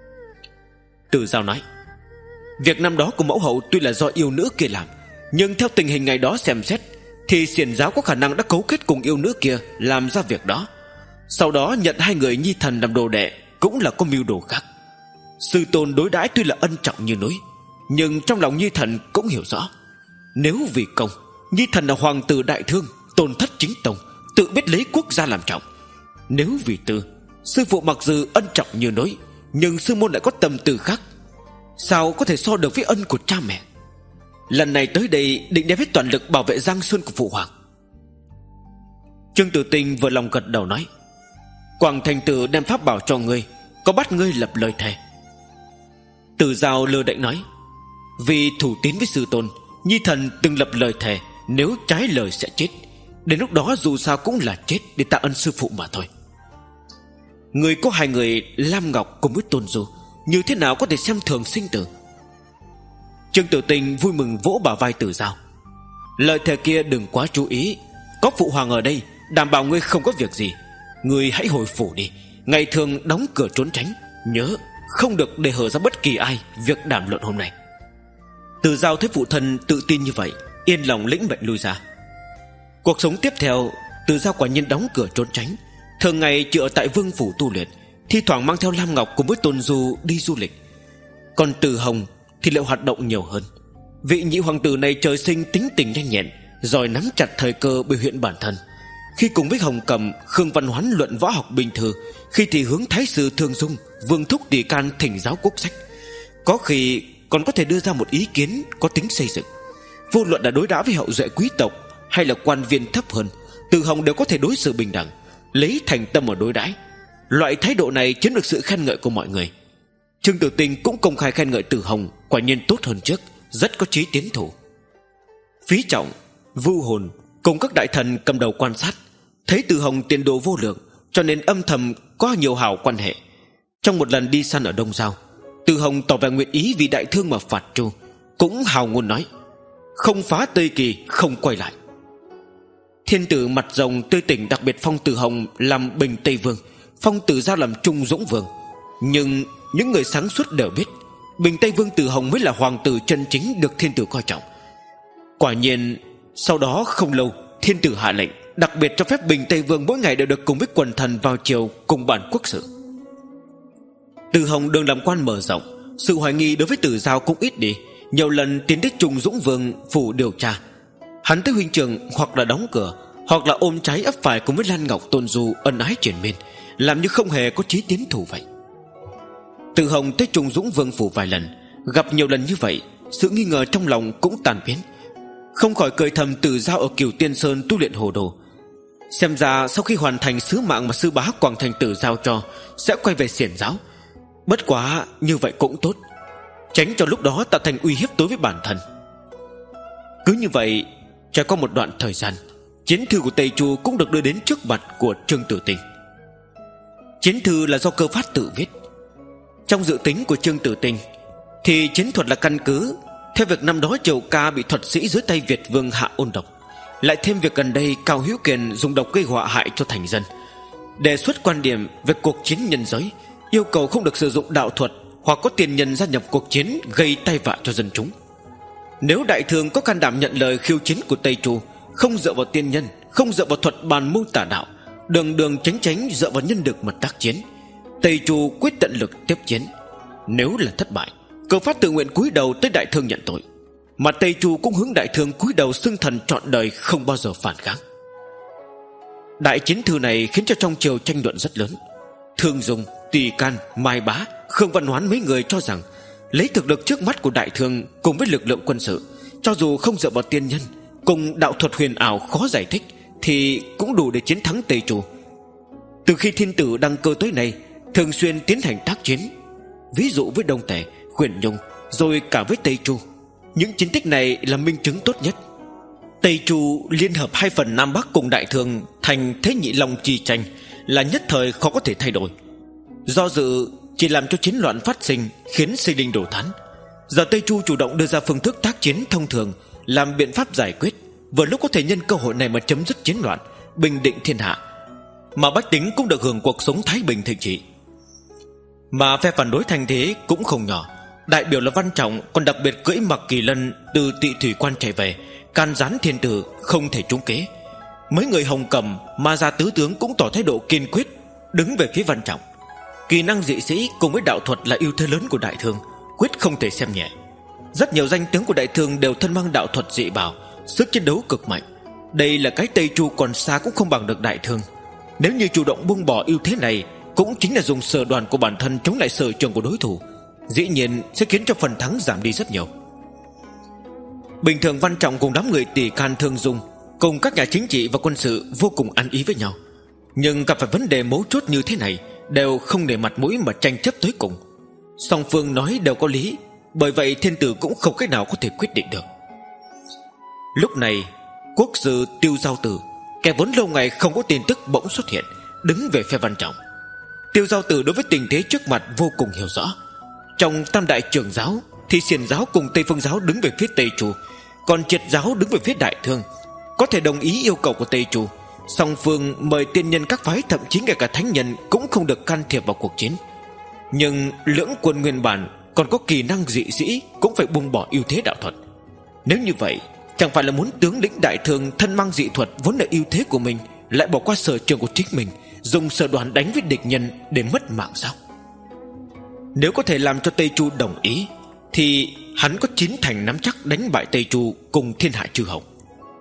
Từ Giao nói: Việc năm đó của mẫu hậu tuy là do yêu nữ kia làm, nhưng theo tình hình ngày đó xem xét thì xiển giáo có khả năng đã cấu kết cùng yêu nữ kia làm ra việc đó. Sau đó nhận hai người Nhi Thần làm đồ đệ cũng là có mưu đồ khác. Sư tôn đối đãi tuy là ân trọng như núi, nhưng trong lòng Nhi Thần cũng hiểu rõ, nếu vì công, Nhi Thần là hoàng tử đại thương, tôn thất chính tông, tự biết lấy quốc gia làm trọng. Nếu vì tư, sư phụ mặc dù ân trọng như núi, nhưng sư môn lại có tâm tư khác, sao có thể so được với ân của cha mẹ? Lần này tới đây định đem hết toàn lực bảo vệ Giang Sơn của phụ hoàng. Trương Tử Tinh vừa lòng gật đầu nói: Quảng Thành Tử đem pháp bảo cho ngươi, có bắt ngươi lập lời thề? Từ Giao lơ đễnh nói: Vì thủ tín với sư tôn, Nhi Thần từng lập lời thề, nếu trái lời sẽ chết. Đến lúc đó dù sao cũng là chết để tạ ơn sư phụ mà thôi. Người có hai người Lam Ngọc cùng với Tôn Du, như thế nào có thể xem thường sinh tử? Trương Tử Tinh vui mừng vỗ bả vai Từ Giao: Lời thề kia đừng quá chú ý, có phụ hoàng ở đây đảm bảo ngươi không có việc gì. Ngươi hãy hồi phủ đi, ngày thường đóng cửa trốn tránh, nhớ không được để hở ra bất kỳ ai việc đàm luận hôm nay. Từ Giao thấy phụ thân tự tin như vậy, yên lòng lĩnh mệnh lui ra. Cuộc sống tiếp theo, Từ Giao quả nhiên đóng cửa trốn tránh, thường ngày chỉ ở tại vương phủ tu luyện, thi thoảng mang theo Lam Ngọc cùng với Tôn Du đi du lịch. Còn Từ Hồng thì lại hoạt động nhiều hơn. Vị nhị hoàng tử này trời sinh tính tình nhanh nhẹn, giỏi nắm chặt thời cơ biểu hiện bản thân. Khi cùng với Hồng Cầm, Khương Văn Hoán luận võ học bình thư, khi thì hướng Thái sư Thương Dung, Vương Thúc Tỷ Can thỉnh giáo quốc sách, có khi còn có thể đưa ra một ý kiến có tính xây dựng. Vô luận là đối đãi với hậu duệ quý tộc hay là quan viên thấp hơn, Từ Hồng đều có thể đối xử bình đẳng, lấy thành tâm ở đối đãi. Loại thái độ này chiếm được sự khen ngợi của mọi người. Trương Tử Tinh cũng công khai khen ngợi Từ Hồng quả nhiên tốt hơn trước, rất có chí tiến thủ. Phí Trọng, Vưu Hồn cùng các đại thần cầm đầu quan sát, thấy Từ Hồng tiền đồ vô lượng, cho nên âm thầm có nhiều hảo quan hệ. Trong một lần đi săn ở Đông Giao, Từ Hồng tỏ vẻ nguyện ý vì đại thương mà phạt Chu, cũng hào ngôn nói: Không phá Tây Kỳ không quay lại. Thiên tử mặt rồng tươi tỉnh đặc biệt phong Từ Hồng làm Bình Tây Vương, phong Từ Giao làm Trung Dũng Vương. Nhưng những người sáng suốt đều biết, Bình Tây Vương Từ Hồng mới là hoàng tử chân chính được thiên tử coi trọng. Quả nhiên sau đó không lâu, thiên tử hạ lệnh đặc biệt cho phép Bình Tây Vương mỗi ngày đều được cùng với quần thần vào triều cùng bàn quốc sự. Từ Hồng đường làm quan mở rộng, sự hoài nghi đối với Từ Giao cũng ít đi, nhiều lần tiến đến Trùng Dũng Vương phủ điều tra. Hắn tới huynh trường hoặc là đóng cửa, hoặc là ôm trái ấp phải cùng với Lan Ngọc Tôn Du ân ái triền miên, làm như không hề có chí tiến thủ vậy. Từ Hồng tới Trùng Dũng Vương phủ vài lần, gặp nhiều lần như vậy, sự nghi ngờ trong lòng cũng tan biến, không khỏi cười thầm Từ Giao ở Cửu Tiên Sơn tu luyện hồ đồ. Xem ra sau khi hoàn thành sứ mạng mà sư bá Quảng Thành Tử giao cho, sẽ quay về xiển giáo. Bất quá như vậy cũng tốt, tránh cho lúc đó tạo thành uy hiếp đối với bản thân. Cứ như vậy, trải qua một đoạn thời gian, chiến thư của Tây Chu cũng được đưa đến trước mặt của Trương Tử Tinh. Chiến thư là do Cơ Phát tự viết. Trong dự tính của Trương Tử Tinh thì chiến thuật là căn cứ theo việc năm đó Triều Ca bị thuật sĩ dưới tay Việt Vương hạ ôn độc, lại thêm việc gần đây Cao Hữu Kiền dùng độc gây họa hại cho thành dân, đề xuất quan điểm về cuộc chiến nhân giới, yêu cầu không được sử dụng đạo thuật hoặc có tiền nhân gia nhập cuộc chiến gây tai vạ cho dân chúng. Nếu Đại Thương có can đảm nhận lời khiêu chiến của Tây Chu, không dựa vào tiên nhân, không dựa vào thuật bàn mưu tả đạo, đường đường tránh tránh dựa vào nhân lực mà tác chiến, Tây Chu quyết tận lực tiếp chiến. Nếu là thất bại, Cơ Phát tự nguyện cúi đầu tới Đại Thương nhận tội, mà Tây Chu cũng hướng Đại Thương cúi đầu xưng thần trọn đời, không bao giờ phản kháng. Đại chiến thư này khiến cho trong triều tranh luận rất lớn. Thương Dung, Tùy Can, Mai Bá, Khương Văn Hoán mấy người cho rằng lấy thực lực trước mắt của Đại Thương cùng với lực lượng quân sự, cho dù không dựa vào tiên nhân cùng đạo thuật huyền ảo khó giải thích, thì cũng đủ để chiến thắng Tây Chu. Từ khi thiên tử đăng cơ tới nay, thường xuyên tiến hành tác chiến, ví dụ với Đông Tề, Huyền Nhung, rồi cả với Tây Chu. Những chiến tích này là minh chứng tốt nhất. Tây Chu liên hợp hai phần Nam Bắc cùng Đại Thương thành thế nhị long chi tranh là nhất thời khó có thể thay đổi. Do dự chỉ làm cho chiến loạn phát sinh, khiến sinh linh đổ thán. Giờ Tây Chu chủ động đưa ra phương thức tác chiến thông thường làm biện pháp giải quyết, vừa lúc có thể nhân cơ hội này mà chấm dứt chiến loạn, bình định thiên hạ, mà bách tính cũng được hưởng cuộc sống thái bình thịnh trị. Mà phe phản đối thành thế cũng không nhỏ, đại biểu là Văn Trọng còn đặc biệt cưỡi Mặc Kỳ Lân từ Tị Thủy Quan chạy về, can gián thiên tử không thể trúng kế. Mấy người Hồng Cẩm, Ma Gia tứ tướng cũng tỏ thái độ kiên quyết đứng về phía Văn Trọng. Kỳ năng dị sĩ cùng với đạo thuật là ưu thế lớn của Đại Thương, quyết không thể xem nhẹ. Rất nhiều danh tướng của Đại Thương đều thân mang đạo thuật dị bảo, sức chiến đấu cực mạnh. Đây là cái Tây Chu còn xa cũng không bằng được Đại Thương. Nếu như chủ động buông bỏ ưu thế này, cũng chính là dùng sở đoàn của bản thân chống lại sở trường của đối thủ, dĩ nhiên sẽ khiến cho phần thắng giảm đi rất nhiều. Bình thường Văn Trọng cùng đám người Tỷ Can, Thương Dung cùng các nhà chính trị và quân sự vô cùng ăn ý với nhau, nhưng gặp phải vấn đề mấu chốt như thế này đều không để mặt mũi mà tranh chấp tới cùng. Song phương nói đều có lý, bởi vậy thiên tử cũng không cách nào có thể quyết định được. Lúc này quốc sư Tiêu Giao Tử, kẻ vốn lâu ngày không có tin tức, bỗng xuất hiện, đứng về phe Văn Trọng. Tiêu Giao Tử đối với tình thế trước mặt vô cùng hiểu rõ. Trong tam đại trưởng giáo thì Xiển giáo cùng Tây Phương giáo đứng về phía Tây Chu, còn Triệt giáo đứng về phía Đại Thương. Có thể đồng ý yêu cầu của Tây Chu, song phương mời tiên nhân các phái, thậm chí ngay cả thánh nhân cũng không được can thiệp vào cuộc chiến. Nhưng lưỡng quân nguyên bản còn có kỳ năng dị sĩ cũng phải buông bỏ ưu thế đạo thuật. Nếu như vậy, chẳng phải là muốn tướng lĩnh Đại Thương thân mang dị thuật vốn là ưu thế của mình lại bỏ qua sở trường của chính mình, dùng sở đoàn đánh với địch nhân để mất mạng sao? Nếu có thể làm cho Tây Chu đồng ý, thì hắn có chín thành nắm chắc đánh bại Tây Chu cùng thiên hạ chư hầu.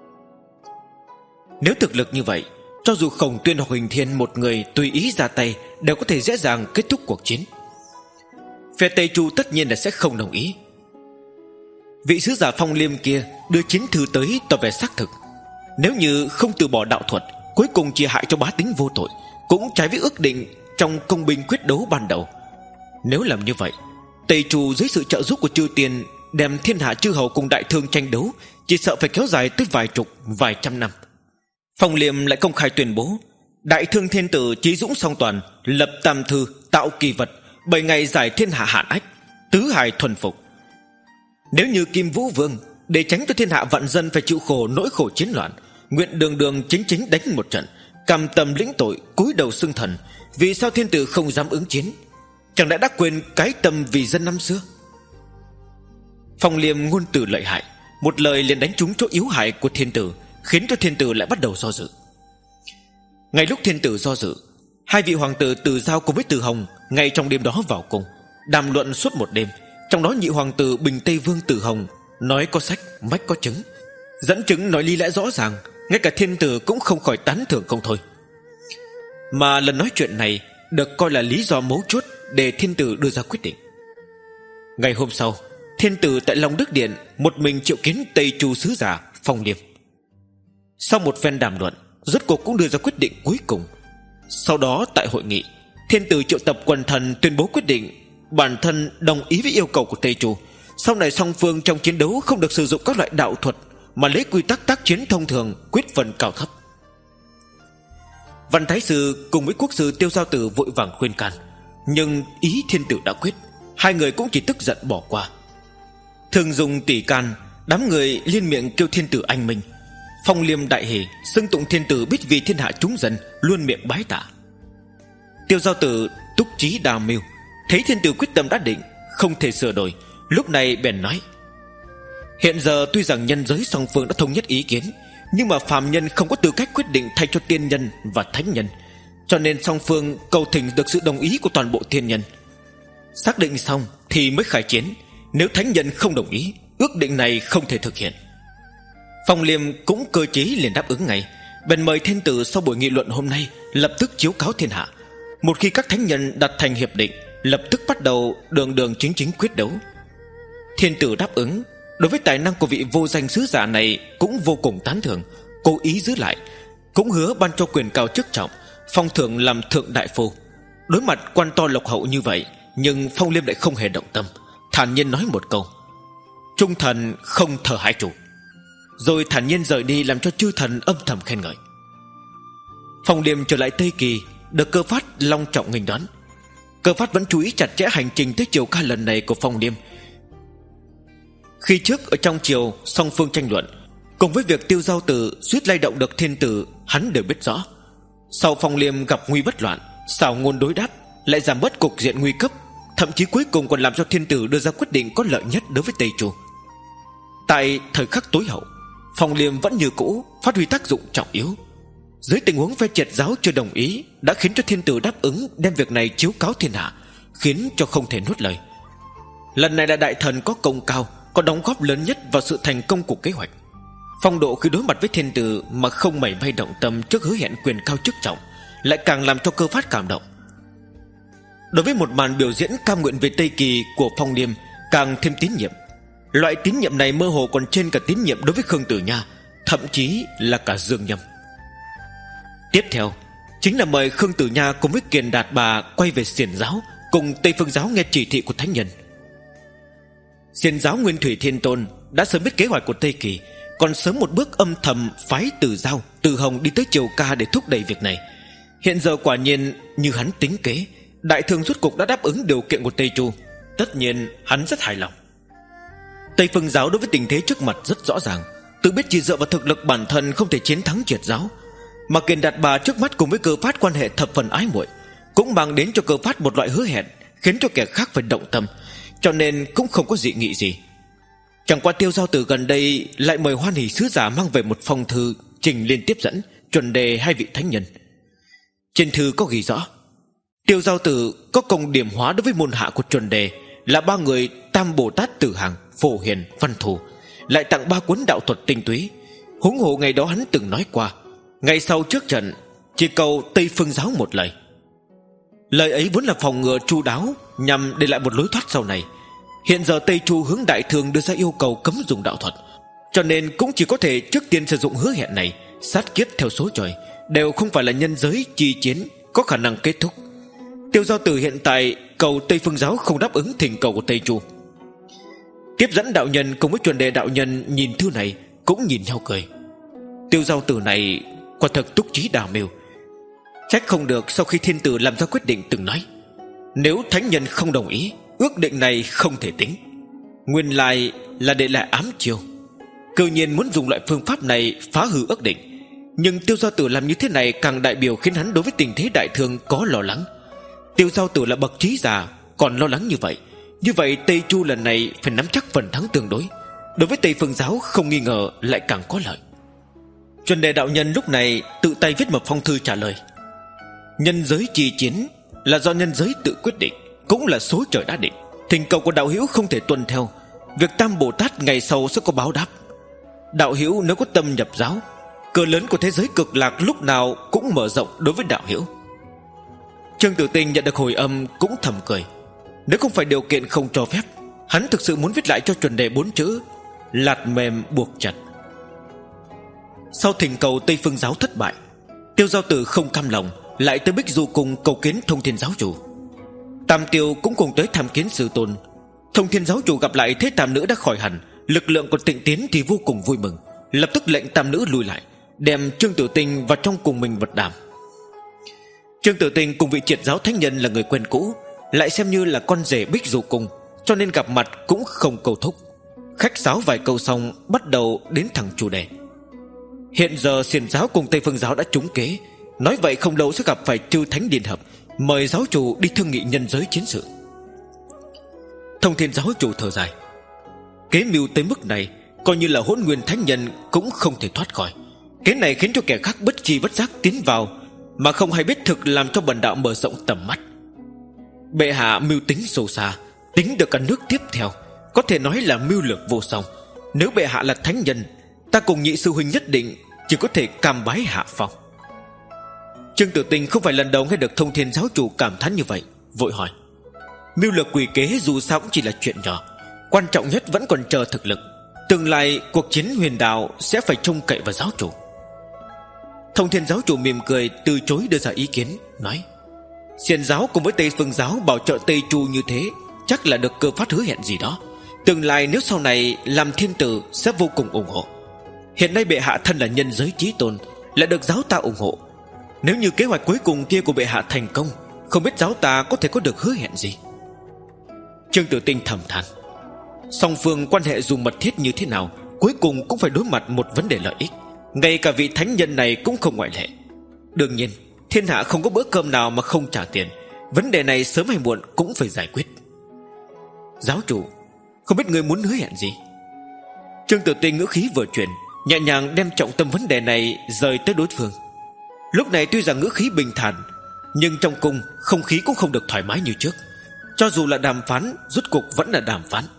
Nếu thực lực như vậy, cho dù Khổng Tuyên hoặc Huỳnh Thiên một người tùy ý ra tay đều có thể dễ dàng kết thúc cuộc chiến. Phe Tây Chu tất nhiên là sẽ không đồng ý. Vị sứ giả Phong Liêm kia đưa chiến thư tới tỏ vẻ xác thực. Nếu như không từ bỏ đạo thuật, cuối cùng chỉ hại cho bá tính vô tội, cũng trái với ước định trong công binh quyết đấu ban đầu. Nếu làm như vậy, Tây Chu dưới sự trợ giúp của chư tiên đem thiên hạ chư hầu cùng Đại Thương tranh đấu, chỉ sợ phải kéo dài tới vài chục, vài trăm năm. Phong Liêm lại công khai tuyên bố Đại Thương thiên tử chí dũng song toàn, lập tam thư, tạo kỳ vật, bảy ngày giải thiên hạ hạn ách, tứ hải thuần phục. Nếu như Kim Vũ Vương để tránh cho thiên hạ vạn dân phải chịu khổ nỗi khổ chiến loạn, nguyện đường đường chính chính đánh một trận, cam tâm lĩnh tội, cúi đầu xưng thần, vì sao thiên tử không dám ứng chiến? Chẳng lẽ đã quên cái tâm vì dân năm xưa? Phong Liêm ngôn từ lợi hại, một lời liền đánh trúng chỗ yếu hại của thiên tử, khiến cho thiên tử lại bắt đầu do dự. Ngay lúc thiên tử do dự, hai vị hoàng tử Từ Giao cùng với Từ Hồng ngay trong đêm đó vào cung đàm luận suốt một đêm, Trong đó nhị hoàng tử Bình Tây Vương Tử Hồng nói có sách mách có chứng, dẫn chứng nói lý lẽ rõ ràng, ngay cả thiên tử cũng không khỏi tán thưởng không thôi. Mà lần nói chuyện này được coi là lý do mấu chốt để thiên tử đưa ra quyết định. Ngày hôm sau, thiên tử tại Long Đức Điện một mình triệu kiến Tây Chu sứ giả Phong Liêm. Sau một phen đàm luận, rốt cuộc cũng đưa ra quyết định cuối cùng. Sau đó tại hội nghị, thiên tử triệu tập quần thần tuyên bố quyết định bản thân đồng ý với yêu cầu của Tây Chu. Sau này song phương trong chiến đấu không được sử dụng các loại đạo thuật, mà lấy quy tắc tác chiến thông thường quyết phần cao thấp. Văn Thái Sư cùng với quốc sư Tiêu Giao Tử vội vàng khuyên can, nhưng ý thiên tử đã quyết, hai người cũng chỉ tức giận bỏ qua. Thường dùng tỷ can, đám người liên miệng kêu thiên tử anh minh. Phong Liêm đại hỉ, xưng tụng thiên tử biết vì thiên hạ chúng dân, luôn miệng bái tạ. Tiêu Giao Tử túc trí đa mưu, thấy thiên tử quyết tâm đã định, không thể sửa đổi, lúc này bèn nói: hiện giờ tuy rằng nhân giới song phương đã thống nhất ý kiến, nhưng mà phàm nhân không có tư cách quyết định thay cho tiên nhân và thánh nhân, cho nên song phương cầu thỉnh được sự đồng ý của toàn bộ thiên nhân. Xác định xong thì mới khai chiến. Nếu thánh nhân không đồng ý, ước định này không thể thực hiện. Phong Liêm cũng cơ chí liền đáp ứng ngay, bèn mời thiên tử sau buổi nghị luận hôm nay lập tức chiếu cáo thiên hạ. Một khi các thánh nhân đặt thành hiệp định, lập tức bắt đầu đường đường chính chính quyết đấu. Thiên tử đáp ứng, đối với tài năng của vị vô danh sứ giả này cũng vô cùng tán thưởng, cố ý giữ lại, cũng hứa ban cho quyền cao chức trọng, phong thưởng làm thượng đại phu. Đối mặt quan to lộc hậu như vậy, nhưng Phong Liêm lại không hề động tâm, thản nhiên nói một câu: trung thần không thờ hai chủ. Rồi thản nhiên rời đi, làm cho chư thần âm thầm khen ngợi. Phong Liêm trở lại Tây Kỳ, được Cơ Phát long trọng nghênh đón. Cơ Phát vẫn chú ý chặt chẽ hành trình tới triều ca lần này của Phong Liêm. Khi trước ở trong triều song phương tranh luận, cùng với việc Tiêu Giao Tử suýt lay động được thiên tử, hắn đều biết rõ. Sau Phong Liêm gặp nguy bất loạn, xảo ngôn đối đáp, lại giảm bớt cục diện nguy cấp, thậm chí cuối cùng còn làm cho thiên tử đưa ra quyết định có lợi nhất đối với Tây Chu. Tại thời khắc tối hậu, Phong Liêm vẫn như cũ phát huy tác dụng trọng yếu. Dưới tình huống phe triệt giáo chưa đồng ý, đã khiến cho thiên tử đáp ứng đem việc này chiếu cáo thiên hạ, khiến cho không thể nuốt lời. Lần này là đại thần có công cao, có đóng góp lớn nhất vào sự thành công của kế hoạch. Phong độ khi đối mặt với thiên tử mà không mảy may động tâm trước hứa hẹn quyền cao chức trọng, lại càng làm cho Cơ Phát cảm động. Đối với một màn biểu diễn cam nguyện về Tây Kỳ của Phong Liêm, càng thêm tín nhiệm. Loại tín nhiệm này mơ hồ còn trên cả tín nhiệm đối với Khương Tử Nha, thậm chí là cả Dương Nhâm. Tiếp theo chính là mời Khương Tử Nha cùng với Kiền Đạt Bà quay về Xiển giáo, cùng Tây Phương giáo nghe chỉ thị của thánh nhân. Xiển giáo Nguyên Thủy Thiên Tôn đã sớm biết kế hoạch của Tây Kỳ, còn sớm một bước âm thầm phái Từ Giao, Từ Hồng đi tới triều ca để thúc đẩy việc này. Hiện giờ quả nhiên như hắn tính kế, đại thương rốt cục đã đáp ứng điều kiện của Tây Chu. Tất nhiên hắn rất hài lòng. Tây Phương giáo đối với tình thế trước mặt rất rõ ràng, tự biết chỉ dựa vào thực lực bản thân không thể chiến thắng triệt giáo. Mà Kiền Đạt Bà trước mắt cùng với Cơ Phát quan hệ thập phần ái muội, cũng mang đến cho Cơ Phát một loại hứa hẹn, khiến cho kẻ khác phải động tâm, cho nên cũng không có dị nghị gì. Chẳng qua Tiêu Giao Tử gần đây lại mời hoan hỷ sứ giả mang về một phong thư trình liên tiếp dẫn chuẩn đề hai vị thánh nhân. Trên thư có ghi rõ Tiêu Giao Tử có công điểm hóa đối với môn hạ của chuẩn đề là ba người Tam Bồ Tát Tử Hàng, Phổ Hiền, Văn Thù, lại tặng ba cuốn đạo thuật tinh túy. Huống hồ ngày đó hắn từng nói qua, ngày sau trước trận chỉ cầu Tây Phương giáo một lời. Lời ấy vốn là phòng ngừa chu đáo, nhằm để lại một lối thoát sau này. Hiện giờ Tây Chu hướng đại thương đưa ra yêu cầu cấm dùng đạo thuật, cho nên cũng chỉ có thể trước tiên sử dụng hứa hẹn này. Sát kiếp theo số trời đều không phải là nhân giới chi chiến có khả năng kết thúc. Tiêu Giao Tử hiện tại cầu Tây Phương giáo không đáp ứng thỉnh cầu của Tây Chu. Tiếp dẫn đạo nhân cùng với chuẩn đề đạo nhân nhìn thư này cũng nhìn nhau cười. Tiêu Giao Tử này quả thật túc trí đa mưu. Trách không được sau khi thiên tử làm ra quyết định từng nói, nếu thánh nhân không đồng ý, ước định này không thể tính. Nguyên lai là để lại ám chiêu, cư nhiên muốn dùng loại phương pháp này phá hư ước định. Nhưng Tiêu Giao Tử làm như thế này càng đại biểu khiến hắn đối với tình thế đại thương có lo lắng. Tiêu Giao Tử là bậc trí già, còn lo lắng như vậy, như vậy Tây Chu lần này phải nắm chắc phần thắng tương đối. Đối với Tây Phương giáo không nghi ngờ lại càng có lợi. Chuẩn đề đạo nhân lúc này tự tay viết một phong thư trả lời: nhân giới chi chiến là do nhân giới tự quyết định, cũng là số trời đã định. Thỉnh cầu của đạo hữu không thể tuân theo, việc Tam Bồ Tát ngày sau sẽ có báo đáp. Đạo hữu nếu có tâm nhập giáo, cửa lớn của thế giới cực lạc lúc nào cũng mở rộng đối với đạo hữu. Trương Tử Tinh nhận được hồi âm cũng thầm cười. Nếu không phải điều kiện không cho phép, hắn thực sự muốn viết lại cho chuẩn đề bốn chữ: lạt mềm buộc chặt. Sau thỉnh cầu Tây Phương giáo thất bại, Tiêu Giao Tử không cam lòng, lại tới Bích Du Cung cầu kiến Thông Thiên giáo chủ. Tam Tiêu cũng cùng tới tham kiến sư tôn. Thông Thiên giáo chủ gặp lại thấy tam nữ đã khỏi hẳn, lực lượng của Tịnh Tiến thì vô cùng vui mừng, lập tức lệnh tam nữ lùi lại, đem Trương Tử Tinh vào trong cùng mình vật đàm. Trương Tử Tinh cùng vị triệt giáo thánh nhân là người quen cũ, lại xem như là con rể Bích Du Cung, cho nên gặp mặt cũng không câu thúc. Khách sáo vài câu xong, bắt đầu đến thẳng chủ đề. Hiện giờ Xiển giáo cùng Tây Phương giáo đã trúng kế, nói vậy không lâu sẽ gặp phải chư thánh liên hợp, mời giáo chủ đi thương nghị nhân giới chiến sự. Thông Thiên giáo chủ thở dài: kế mưu tới mức này, coi như là Hỗn Nguyên thánh nhân cũng không thể thoát khỏi. Cái này khiến cho kẻ khác bất chi bất giác tiến vào, mà không hay biết thực, làm cho bần đạo mở rộng tầm mắt. Bệ hạ mưu tính sâu xa, tính được cả nước tiếp theo, có thể nói là mưu lược vô song. Nếu bệ hạ là thánh nhân, ta cùng nhị sư huynh nhất định chỉ có thể cam bái hạ phong. Trương Tử Tinh không phải lần đầu nghe được Thông Thiên giáo chủ cảm thán như vậy, vội hỏi: mưu lược quỷ kế dù sao cũng chỉ là chuyện nhỏ, quan trọng nhất vẫn còn chờ thực lực. Tương lai cuộc chiến huyền đạo sẽ phải trông cậy vào giáo chủ. Thông Thiên giáo chủ mỉm cười từ chối đưa ra ý kiến, nói: Xiển giáo cùng với Tây Phương giáo bảo trợ Tây Chu như thế, chắc là được Cơ Phát hứa hẹn gì đó. Tương lai nếu sau này làm thiên tử sẽ vô cùng ủng hộ. Hiện nay bệ hạ thân là nhân giới chí tôn, lại được giáo ta ủng hộ. Nếu như kế hoạch cuối cùng kia của bệ hạ thành công, không biết giáo ta có thể có được hứa hẹn gì. Trương Tử Tinh thầm than: song phương quan hệ dù mật thiết như thế nào, cuối cùng cũng phải đối mặt một vấn đề lợi ích. Ngay cả vị thánh nhân này cũng không ngoại lệ. Đương nhiên thiên hạ không có bữa cơm nào mà không trả tiền, vấn đề này sớm hay muộn cũng phải giải quyết. Giáo chủ, không biết người muốn hứa hẹn gì? Trương Tử Tinh ngữ khí vừa chuyển, nhẹ nhàng đem trọng tâm vấn đề này rời tới đối phương. Lúc này tuy rằng ngữ khí bình thản, nhưng trong cung không khí cũng không được thoải mái như trước. Cho dù là đàm phán, rốt cuộc vẫn là đàm phán.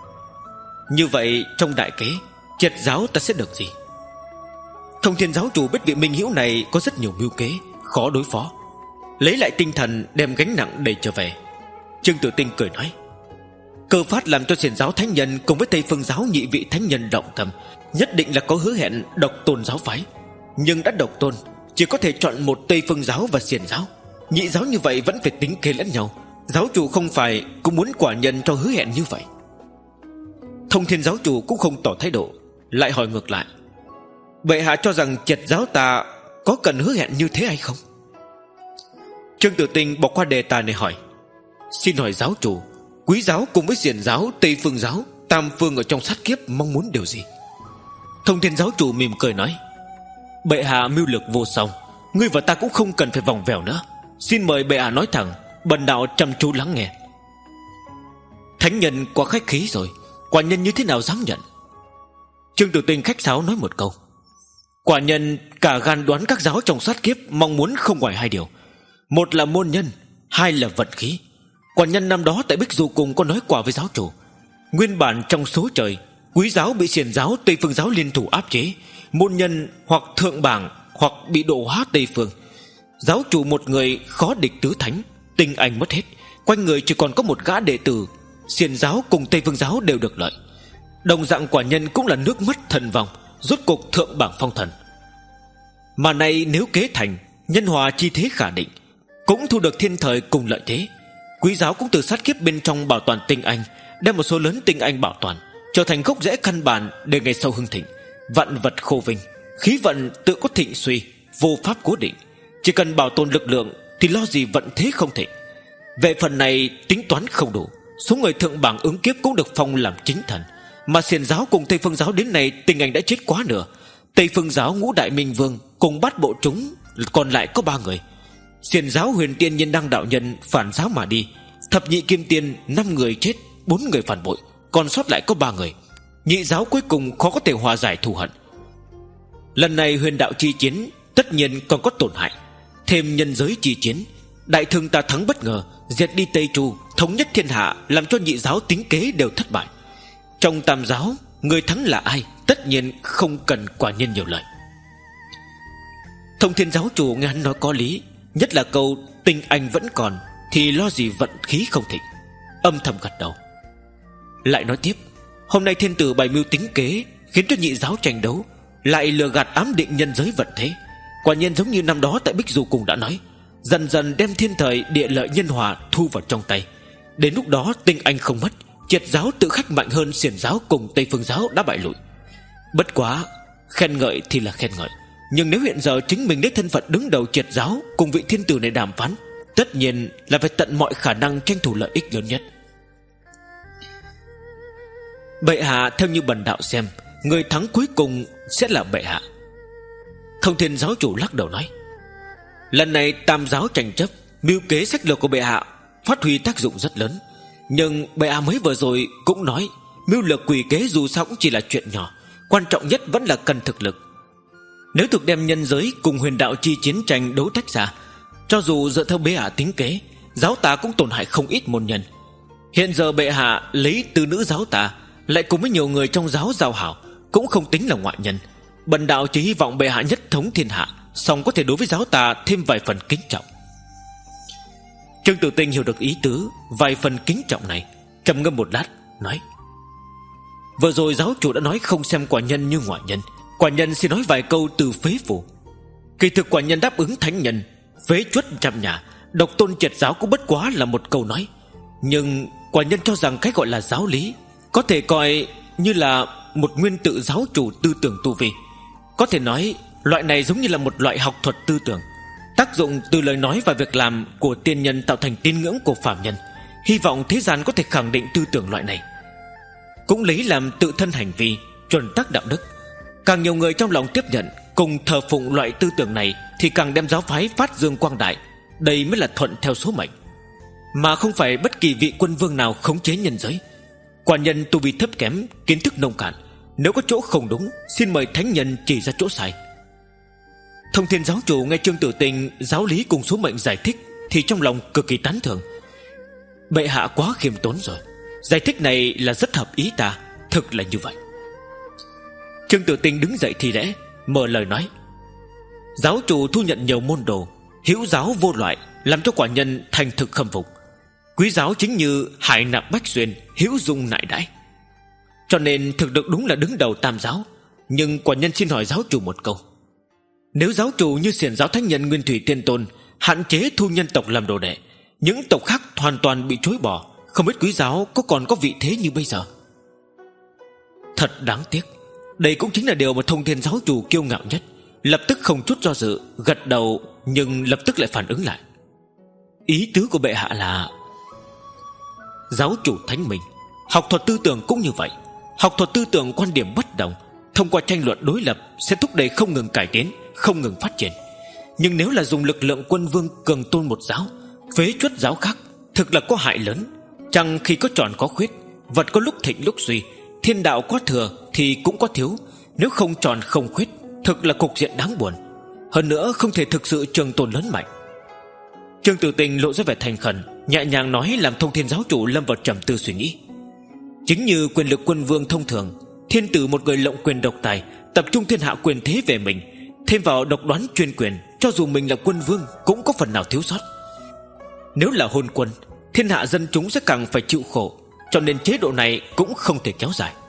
Như vậy trong đại kế, triệt giáo ta sẽ được gì? Thông Thiên giáo chủ biết vị minh hữu này có rất nhiều mưu kế, khó đối phó. Lấy lại tinh thần, đem gánh nặng đẩy trở về. Trương Tử Tinh cười nói: Cơ Phát làm cho Xiển giáo thánh nhân cùng với Tây Phương giáo nhị vị thánh nhân động tâm, nhất định là có hứa hẹn độc tôn giáo phái. Nhưng đã độc tôn, chỉ có thể chọn một Tây Phương giáo và Xiển giáo. Nhị giáo như vậy vẫn phải tính kế lẫn nhau. Giáo chủ không phải cũng muốn quả nhân cho hứa hẹn như vậy? Thông Thiên giáo chủ cũng không tỏ thái độ, lại hỏi ngược lại: bệ hạ cho rằng triệt giáo ta có cần hứa hẹn như thế hay không? Trương Tử Tinh bỏ qua đề tài này hỏi: xin hỏi giáo chủ, Quý giáo cùng với Xiển giáo, Tây Phương giáo, Tam phương ở trong sát kiếp mong muốn điều gì? Thông Thiên giáo chủ mỉm cười nói: bệ hạ mưu lược vô song, ngươi và ta cũng không cần phải vòng vèo nữa. Xin mời bệ hạ nói thẳng, bần đạo chăm chú lắng nghe. Thánh nhân quá khách khí rồi, quả nhân như thế nào dám nhận? Trương Tử Tinh khách sáo nói một câu: quả nhân cả gan đoán các giáo trong sát kiếp mong muốn không ngoài hai điều: một là môn nhân, hai là vận khí. Quả nhân năm đó tại Bích Du Cung có nói quả với giáo chủ, nguyên bản trong số trời, Quý giáo bị Xiển giáo, Tây Phương giáo liên thủ áp chế, môn nhân hoặc thượng bảng hoặc bị độ hóa Tây Phương. Giáo chủ một người khó địch tứ thánh, tinh anh mất hết, quanh người chỉ còn có một gã đệ tử. Xiển giáo cùng Tây Phương giáo đều được lợi. Đồng dạng quả nhân cũng là nước mắt thần vong, rốt cục thượng bảng phong thần. Mà nay nếu kế thành, nhân hòa chi thế khả định, cũng thu được thiên thời cùng lợi thế. Quý giáo cũng từ sát kiếp bên trong bảo toàn tinh anh, đem một số lớn tinh anh bảo toàn, trở thành gốc rễ căn bản để ngày sau hưng thịnh. Vạn vật khô vinh, khí vận tự có thịnh suy, vô pháp cố định. Chỉ cần bảo tồn lực lượng thì lo gì vận thế không thịnh. Về phần này tính toán không đủ, số người thượng bảng ứng kiếp cũng được phong làm chính thần. Mà Xiển giáo cùng Tây Phương giáo đến nay tinh anh đã chết quá nửa. Tây Phương giáo ngũ đại minh vương cùng bát bộ chúng còn lại có ba người. Xiển giáo huyền tiên nhân đăng đạo nhân phản giáo mà đi. Thập nhị kim tiên năm người chết, bốn người phản bội, còn sót lại có ba người. Nhị giáo cuối cùng khó có thể hòa giải thù hận. Lần này huyền đạo chi chiến tất nhiên còn có tổn hại. Thêm nhân giới chi chiến, đại thương ta thắng bất ngờ, diệt đi Tây Chu, thống nhất thiên hạ, làm cho nhị giáo tính kế đều thất bại. Trong tam giáo, người thắng là ai tất nhiên không cần quả nhân nhiều lời. Thông Thiên giáo chủ nghe hắn nói có lý, nhất là câu tinh anh vẫn còn thì lo gì vận khí không thịnh, âm thầm gật đầu. Lại nói tiếp, hôm nay thiên tử bày mưu tính kế, khiến cho nhị giáo tranh đấu, lại lừa gạt ám định nhân giới vận thế. Quả nhiên giống như năm đó tại Bích Du Cung đã nói, dần dần đem thiên thời địa lợi nhân hòa thu vào trong tay. Đến lúc đó tinh anh không mất, Triệt giáo tự khách mạnh hơn Xiển giáo cùng Tây Phương giáo đã bại lụi. Bất quá khen ngợi thì là khen ngợi, nhưng nếu hiện giờ chính mình lấy thân phận đứng đầu Triệt giáo cùng vị thiên tử này đàm phán, tất nhiên là phải tận mọi khả năng tranh thủ lợi ích lớn nhất. Bệ hạ theo như bần đạo xem, người thắng cuối cùng sẽ là bệ hạ. Thông Thiên giáo chủ lắc đầu nói, lần này tam giáo tranh chấp, mưu kế sách lược của bệ hạ phát huy tác dụng rất lớn. Nhưng bệ hạ mới vừa rồi cũng nói, mưu lược quỷ kế dù sao cũng chỉ là chuyện nhỏ, quan trọng nhất vẫn là cần thực lực. Nếu thực đem nhân giới cùng huyền đạo chi chiến tranh đấu tách ra, cho dù dựa theo bệ hạ tính kế, giáo ta cũng tổn hại không ít môn nhân. Hiện giờ bệ hạ lấy từ nữ giáo ta, lại cùng với nhiều người trong giáo giao hảo, cũng không tính là ngoại nhân. Bần đạo chỉ hy vọng bệ hạ nhất thống thiên hạ, song có thể đối với giáo ta thêm vài phần kính trọng. Trương Tử Tinh hiểu được ý tứ vài phần kính trọng này, trầm ngâm một lát nói, vừa rồi giáo chủ đã nói không xem quả nhân như ngoại nhân, quả nhân xin nói vài câu từ phế phủ. Kỳ thực quả nhân đáp ứng thánh nhân, phế chuất trăm nhà, độc tôn Triệt giáo cũng bất quá là một câu nói. Nhưng quả nhân cho rằng cái gọi là giáo lý có thể coi như là một nguyên tự giáo chủ tư tưởng tu vi. Có thể nói loại này giống như là một loại học thuật tư tưởng, tác dụng từ lời nói và việc làm của tiên nhân tạo thành tín ngưỡng của phàm nhân. Hy vọng thế gian có thể khẳng định tư tưởng loại này, cũng lấy làm tự thân hành vi chuẩn tắc đạo đức. Càng nhiều người trong lòng tiếp nhận cùng thờ phụng loại tư tưởng này, thì càng đem giáo phái phát dương quang đại. Đây mới là thuận theo số mệnh, mà không phải bất kỳ vị quân vương nào khống chế nhân giới. Quả nhân tu vi thấp kém, kiến thức nông cạn, nếu có chỗ không đúng, xin mời thánh nhân chỉ ra chỗ sai. Thông Thiên giáo chủ nghe Trương Tử Tinh giáo lý cùng số mệnh giải thích thì trong lòng cực kỳ tán thưởng. Bệ hạ quá khiêm tốn rồi, giải thích này là rất hợp ý ta, thực là như vậy. Trương Tử Tinh đứng dậy thì lễ, mở lời nói, giáo chủ thu nhận nhiều môn đồ, hữu giáo vô loại, làm cho quả nhân thành thực khâm phục. Quý giáo chính như hải nạp bách xuyên, hữu dung nại đãi, cho nên thực lực đúng là đứng đầu tam giáo. Nhưng quả nhân xin hỏi giáo chủ một câu, nếu giáo chủ như Xiển giáo thánh nhân Nguyên Thủy Tiên Tôn hạn chế thu nhân tộc làm đồ đệ, những tộc khác hoàn toàn bị chối bỏ, không biết quý giáo có còn có vị thế như bây giờ. Thật đáng tiếc. Đây cũng chính là điều mà Thông Thiên giáo chủ kiêu ngạo nhất. Lập tức không chút do dự gật đầu, nhưng lập tức lại phản ứng lại. Ý tứ của bệ hạ là giáo chủ thánh minh, học thuật tư tưởng cũng như vậy. Học thuật tư tưởng quan điểm bất đồng, thông qua tranh luận đối lập sẽ thúc đẩy không ngừng cải tiến, không ngừng phát triển. Nhưng nếu là dùng lực lượng quân vương cường tôn một giáo, phế truất giáo khác, thực là có hại lớn. Chẳng khi có tròn có khuyết, vật có lúc thịnh lúc suy, thiên đạo có thừa thì cũng có thiếu. Nếu không tròn không khuyết, thực là cục diện đáng buồn. Hơn nữa không thể thực sự trường tồn lớn mạnh. Trương Tử Tinh lộ ra vẻ thành khẩn, nhẹ nhàng nói, làm Thông Thiên giáo chủ lâm vào trầm tư suy nghĩ. Chính như quyền lực quân vương thông thường, thiên tử một người lộng quyền độc tài, tập trung thiên hạ quyền thế về mình, thêm vào độc đoán chuyên quyền, cho dù mình là quân vương cũng có phần nào thiếu sót. Nếu là hôn quân, thiên hạ dân chúng sẽ càng phải chịu khổ, cho nên chế độ này cũng không thể kéo dài.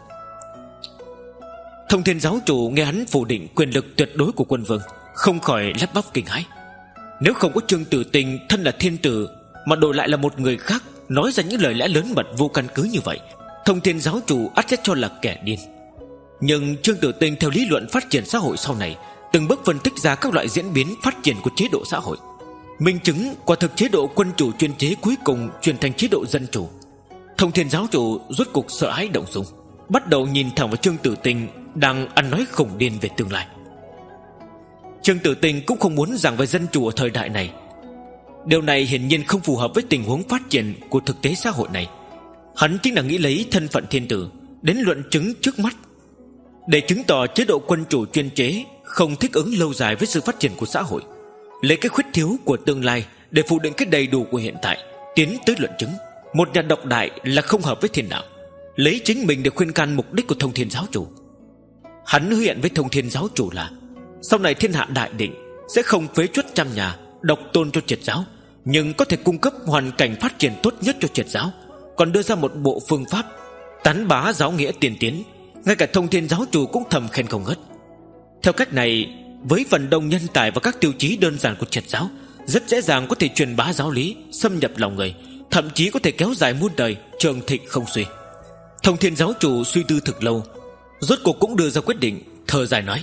Thông Thiên giáo chủ nghe hắn phủ định quyền lực tuyệt đối của quân vương, không khỏi lắp bắp kinh hãi. Nếu không có Trương Tử Tinh thân là thiên tử, mà đổi lại là một người khác nói ra những lời lẽ lớn mật vô căn cứ như vậy, Thông Thiên giáo chủ ắt sẽ cho là kẻ điên. Nhưng Trương Tử Tinh theo lý luận phát triển xã hội sau này, từng bước phân tích ra các loại diễn biến phát triển của chế độ xã hội, minh chứng quả thực chế độ quân chủ chuyên chế cuối cùng chuyển thành chế độ dân chủ. Thông Thiên giáo chủ rốt cuộc sợ hãi động dung, bắt đầu nhìn thẳng vào Trương Tử Tinh đang ăn nói khủng điên về tương lai. Trương Tử Tinh cũng không muốn giảng về dân chủ ở thời đại này. Điều này hiển nhiên không phù hợp với tình huống phát triển của thực tế xã hội này. Hắn chính là nghĩ lấy thân phận thiên tử đến luận chứng trước mắt, để chứng tỏ chế độ quân chủ chuyên chế không thích ứng lâu dài với sự phát triển của xã hội, lấy cái khuyết thiếu của tương lai để phủ định cái đầy đủ của hiện tại, tiến tới luận chứng. Một nhà độc đại là không hợp với thiên đạo, lấy chính mình để khuyên can mục đích của Thông Thiên giáo chủ. Hắn hứa hẹn với Thông Thiên giáo chủ là sau này thiên hạ đại định sẽ không phế truất trăm nhà, độc tôn cho triệt giáo, nhưng có thể cung cấp hoàn cảnh phát triển tốt nhất cho triệt giáo, còn đưa ra một bộ phương pháp tán bá giáo nghĩa tiên tiến. Ngay cả Thông Thiên giáo chủ cũng thầm khen không ngớt. Theo cách này, với phần đông nhân tài và các tiêu chí đơn giản của triệt giáo, rất dễ dàng có thể truyền bá giáo lý, xâm nhập lòng người, thậm chí có thể kéo dài muôn đời, trường thịnh không suy. Thông Thiên giáo chủ suy tư thực lâu, rốt cuộc cũng đưa ra quyết định, thở dài nói: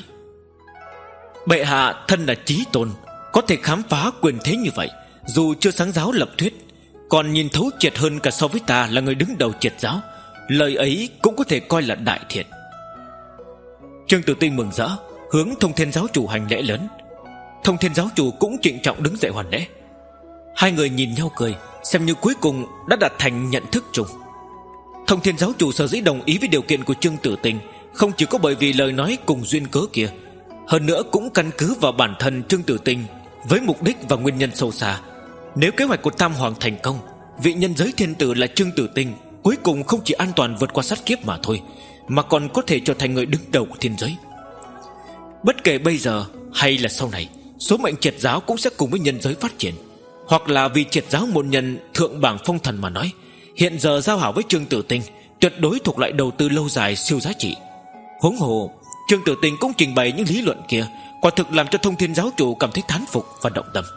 bệ hạ thân là chí tôn, có thể khám phá quyền thế như vậy, dù chưa sáng giáo lập thuyết, còn nhìn thấu triệt hơn cả so với ta là người đứng đầu triệt giáo, lời ấy cũng có thể coi là đại thiện. Trương Tử Tinh mừng rỡ, hướng Thông Thiên giáo chủ hành lễ lớn. Thông Thiên giáo chủ cũng trịnh trọng đứng dậy hoàn lễ. Hai người nhìn nhau cười, xem như cuối cùng đã đạt thành nhận thức chung. Thông Thiên giáo chủ sở dĩ đồng ý với điều kiện của Trương Tử Tinh, không chỉ có bởi vì lời nói cùng duyên cớ kia, hơn nữa cũng căn cứ vào bản thân Trương Tử Tinh với mục đích và nguyên nhân sâu xa. Nếu kế hoạch của Tam Hoàng thành công, vị nhân giới thiên tử là Trương Tử Tinh cuối cùng không chỉ an toàn vượt qua sát kiếp mà thôi, mà còn có thể trở thành người đứng đầu của thiên giới. Bất kể bây giờ hay là sau này, số mệnh triệt giáo cũng sẽ cùng với nhân giới phát triển. Hoặc là vì triệt giáo môn nhân thượng bảng phong thần mà nói, hiện giờ giao hảo với Trương Tử Tinh tuyệt đối thuộc loại đầu tư lâu dài siêu giá trị. Huống hồ Trương Tử Tinh cũng trình bày những lý luận kia, quả thực làm cho Thông Thiên giáo chủ cảm thấy thán phục và động tâm.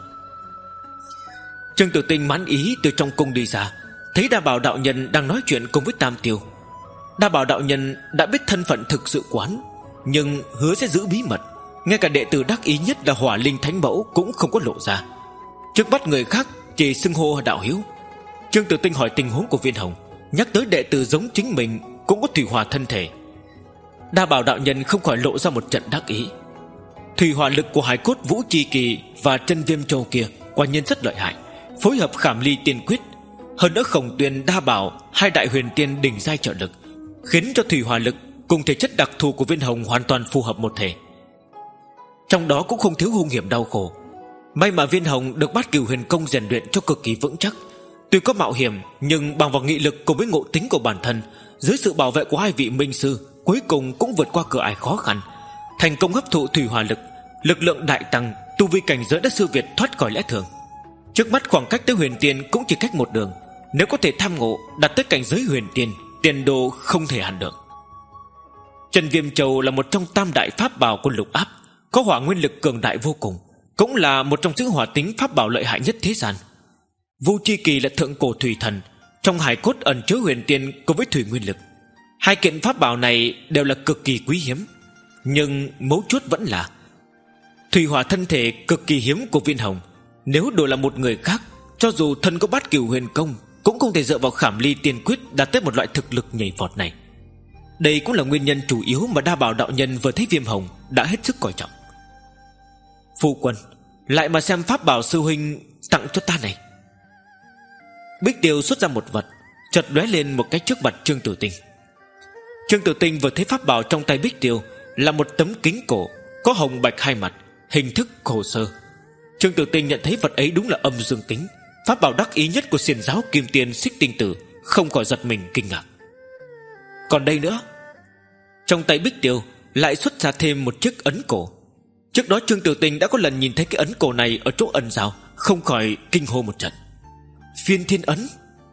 Trương Tử Tinh mãn ý từ trong cung đi ra, thấy Đa Bảo đạo nhân đang nói chuyện cùng với Tam Tiêu. Đa Bảo đạo nhân đã biết thân phận thực sự quán, nhưng hứa sẽ giữ bí mật. Ngay cả đệ tử đắc ý nhất là Hỏa Linh Thánh Mẫu cũng không có lộ ra. Trước mắt người khác chỉ xưng hô đạo hiếu. Trương Tử Tinh hỏi tình huống của Viên Hồng, nhắc tới đệ tử giống chính mình cũng có thủy hỏa thân thể. Đa Bảo đạo nhân không khỏi lộ ra một trận đắc ý. Thủy hỏa lực của hải cốt Vũ Chi Kỳ và chân Viêm Châu kia quả nhiên rất lợi hại, phối hợp Khảm Ly Tiên Quyết, hơn nữa Khổng Tuyền, Đa Bảo hai đại huyền tiên đỉnh giai trợ lực, khiến cho thủy hỏa lực cùng thể chất đặc thù của Viên Hồng hoàn toàn phù hợp một thể. Trong đó cũng không thiếu hung hiểm đau khổ. May mà Viên Hồng được Bát Cửu Huyền Công rèn luyện cho cực kỳ vững chắc, tuy có mạo hiểm nhưng bằng vào nghị lực cùng với ngộ tính của bản thân, dưới sự bảo vệ của hai vị minh sư, cuối cùng cũng vượt qua cửa ải khó khăn, thành công hấp thụ thủy hỏa lực, lực lượng đại tăng, tu vi cảnh giới đã siêu việt thoát khỏi lẽ thường. Trước mắt khoảng cách tới huyền tiên cũng chỉ cách một đường, nếu có thể tham ngộ đạt tới cảnh giới huyền tiên, tiền đồ không thể hạn lượng. Chân Viêm Châu là một trong tam đại pháp bảo của Lục Áp, có hỏa nguyên lực cường đại vô cùng, cũng là một trong những hỏa tính pháp bảo lợi hại nhất thế gian. Vu Chi Kỳ là thượng cổ thủy thần, trong hải cốt ẩn chứa huyền tiên cùng với thủy nguyên lực. Hai kiện pháp bảo này đều là cực kỳ quý hiếm, nhưng mấu chốt vẫn là thủy hỏa thân thể cực kỳ hiếm của Viên Hồng. Nếu đổi là một người khác, cho dù thân có Bát Cửu Huyền Công, cũng không thể dựa vào Khảm Ly Tiên Quyết đạt tới một loại thực lực nhảy vọt này. Đây cũng là nguyên nhân chủ yếu mà Đa Bảo đạo nhân vừa thấy Viêm Hồng đã hết sức coi trọng. Phu quân, lại mà xem pháp bảo sư huynh tặng cho ta này. Bích Tiêu xuất ra một vật, chợt lóe lên một cái trước mặt Trương Tử Tinh. Trương Tử Tinh vừa thấy pháp bảo trong tay Bích Tiêu là một tấm kính cổ, có hồng bạch hai mặt, hình thức cổ sơ. Trương Tử Tinh nhận thấy vật ấy đúng là âm dương kính, pháp bảo đắc ý nhất của xiển giáo Kim Tiên Xích Tinh Tử, không khỏi giật mình kinh ngạc. Còn đây nữa, trong tay Bích Tiêu lại xuất ra thêm một chiếc ấn cổ. Trước đó Trương Tử Tinh đã có lần nhìn thấy cái ấn cổ này ở chỗ ẩn giáo, không khỏi kinh hô một trận. Phiên Thiên Ấn.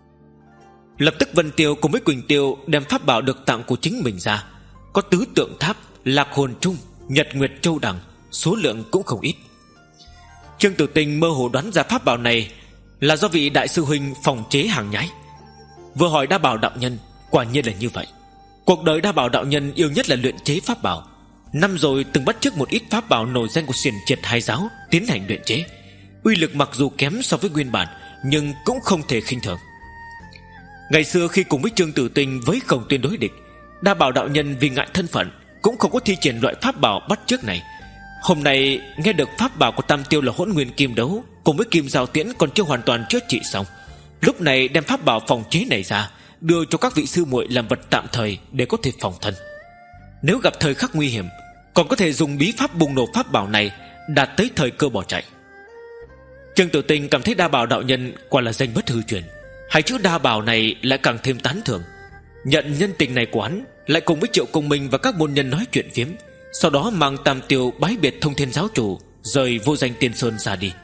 Lập tức Vân Tiêu cùng với Quỳnh Tiêu đem pháp bảo được tặng của chính mình ra, có tứ tượng tháp, lạc hồn trung, nhật nguyệt châu đằng, số lượng cũng không ít. Trương Tử Tinh mơ hồ đoán ra pháp bảo này là do vị đại sư huynh phòng chế hàng nhái. Vừa hỏi Đa Bảo đạo nhân, quả nhiên là như vậy. Cuộc đời Đa Bảo đạo nhân yêu nhất là luyện chế pháp bảo, năm rồi từng bắt chước một ít pháp bảo nổi danh của xiển triệt hai giáo tiến hành luyện chế. Uy lực mặc dù kém so với nguyên bản, nhưng cũng không thể khinh thường. Ngày xưa khi cùng với Trương Tử Tinh với Khổng Tuyên đối địch, Đa Bảo đạo nhân vì ngại thân phận cũng không có thi triển loại pháp bảo bắt chước này. Hôm nay nghe được pháp bảo của Tam Tiêu là Hỗn Nguyên Kim Đấu cùng với Kim Giao Tiễn còn chưa hoàn toàn chữa trị xong, lúc này đem pháp bảo phòng chế này ra, đưa cho các vị sư muội làm vật tạm thời để có thể phòng thân. Nếu gặp thời khắc nguy hiểm, còn có thể dùng bí pháp bùng nổ pháp bảo này, đạt tới thời cơ bỏ chạy. Trương Tử Tinh cảm thấy Đa Bảo đạo nhân quả là danh bất hư truyền. Hai chữ đa bảo này lại càng thêm tán thưởng. Nhận nhân tình này của hắn, lại cùng với Triệu Công Minh và các môn nhân nói chuyện phiếm, sau đó mang Tam Tiêu bái biệt Thông Thiên giáo chủ, rời Vô Danh Tiên Sơn ra đi.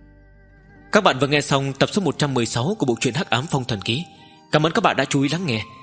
Các bạn vừa nghe xong tập số một trăm mười sáu của bộ truyện Hắc Ám Phong Thần Ký. Cảm ơn các bạn đã chú ý lắng nghe.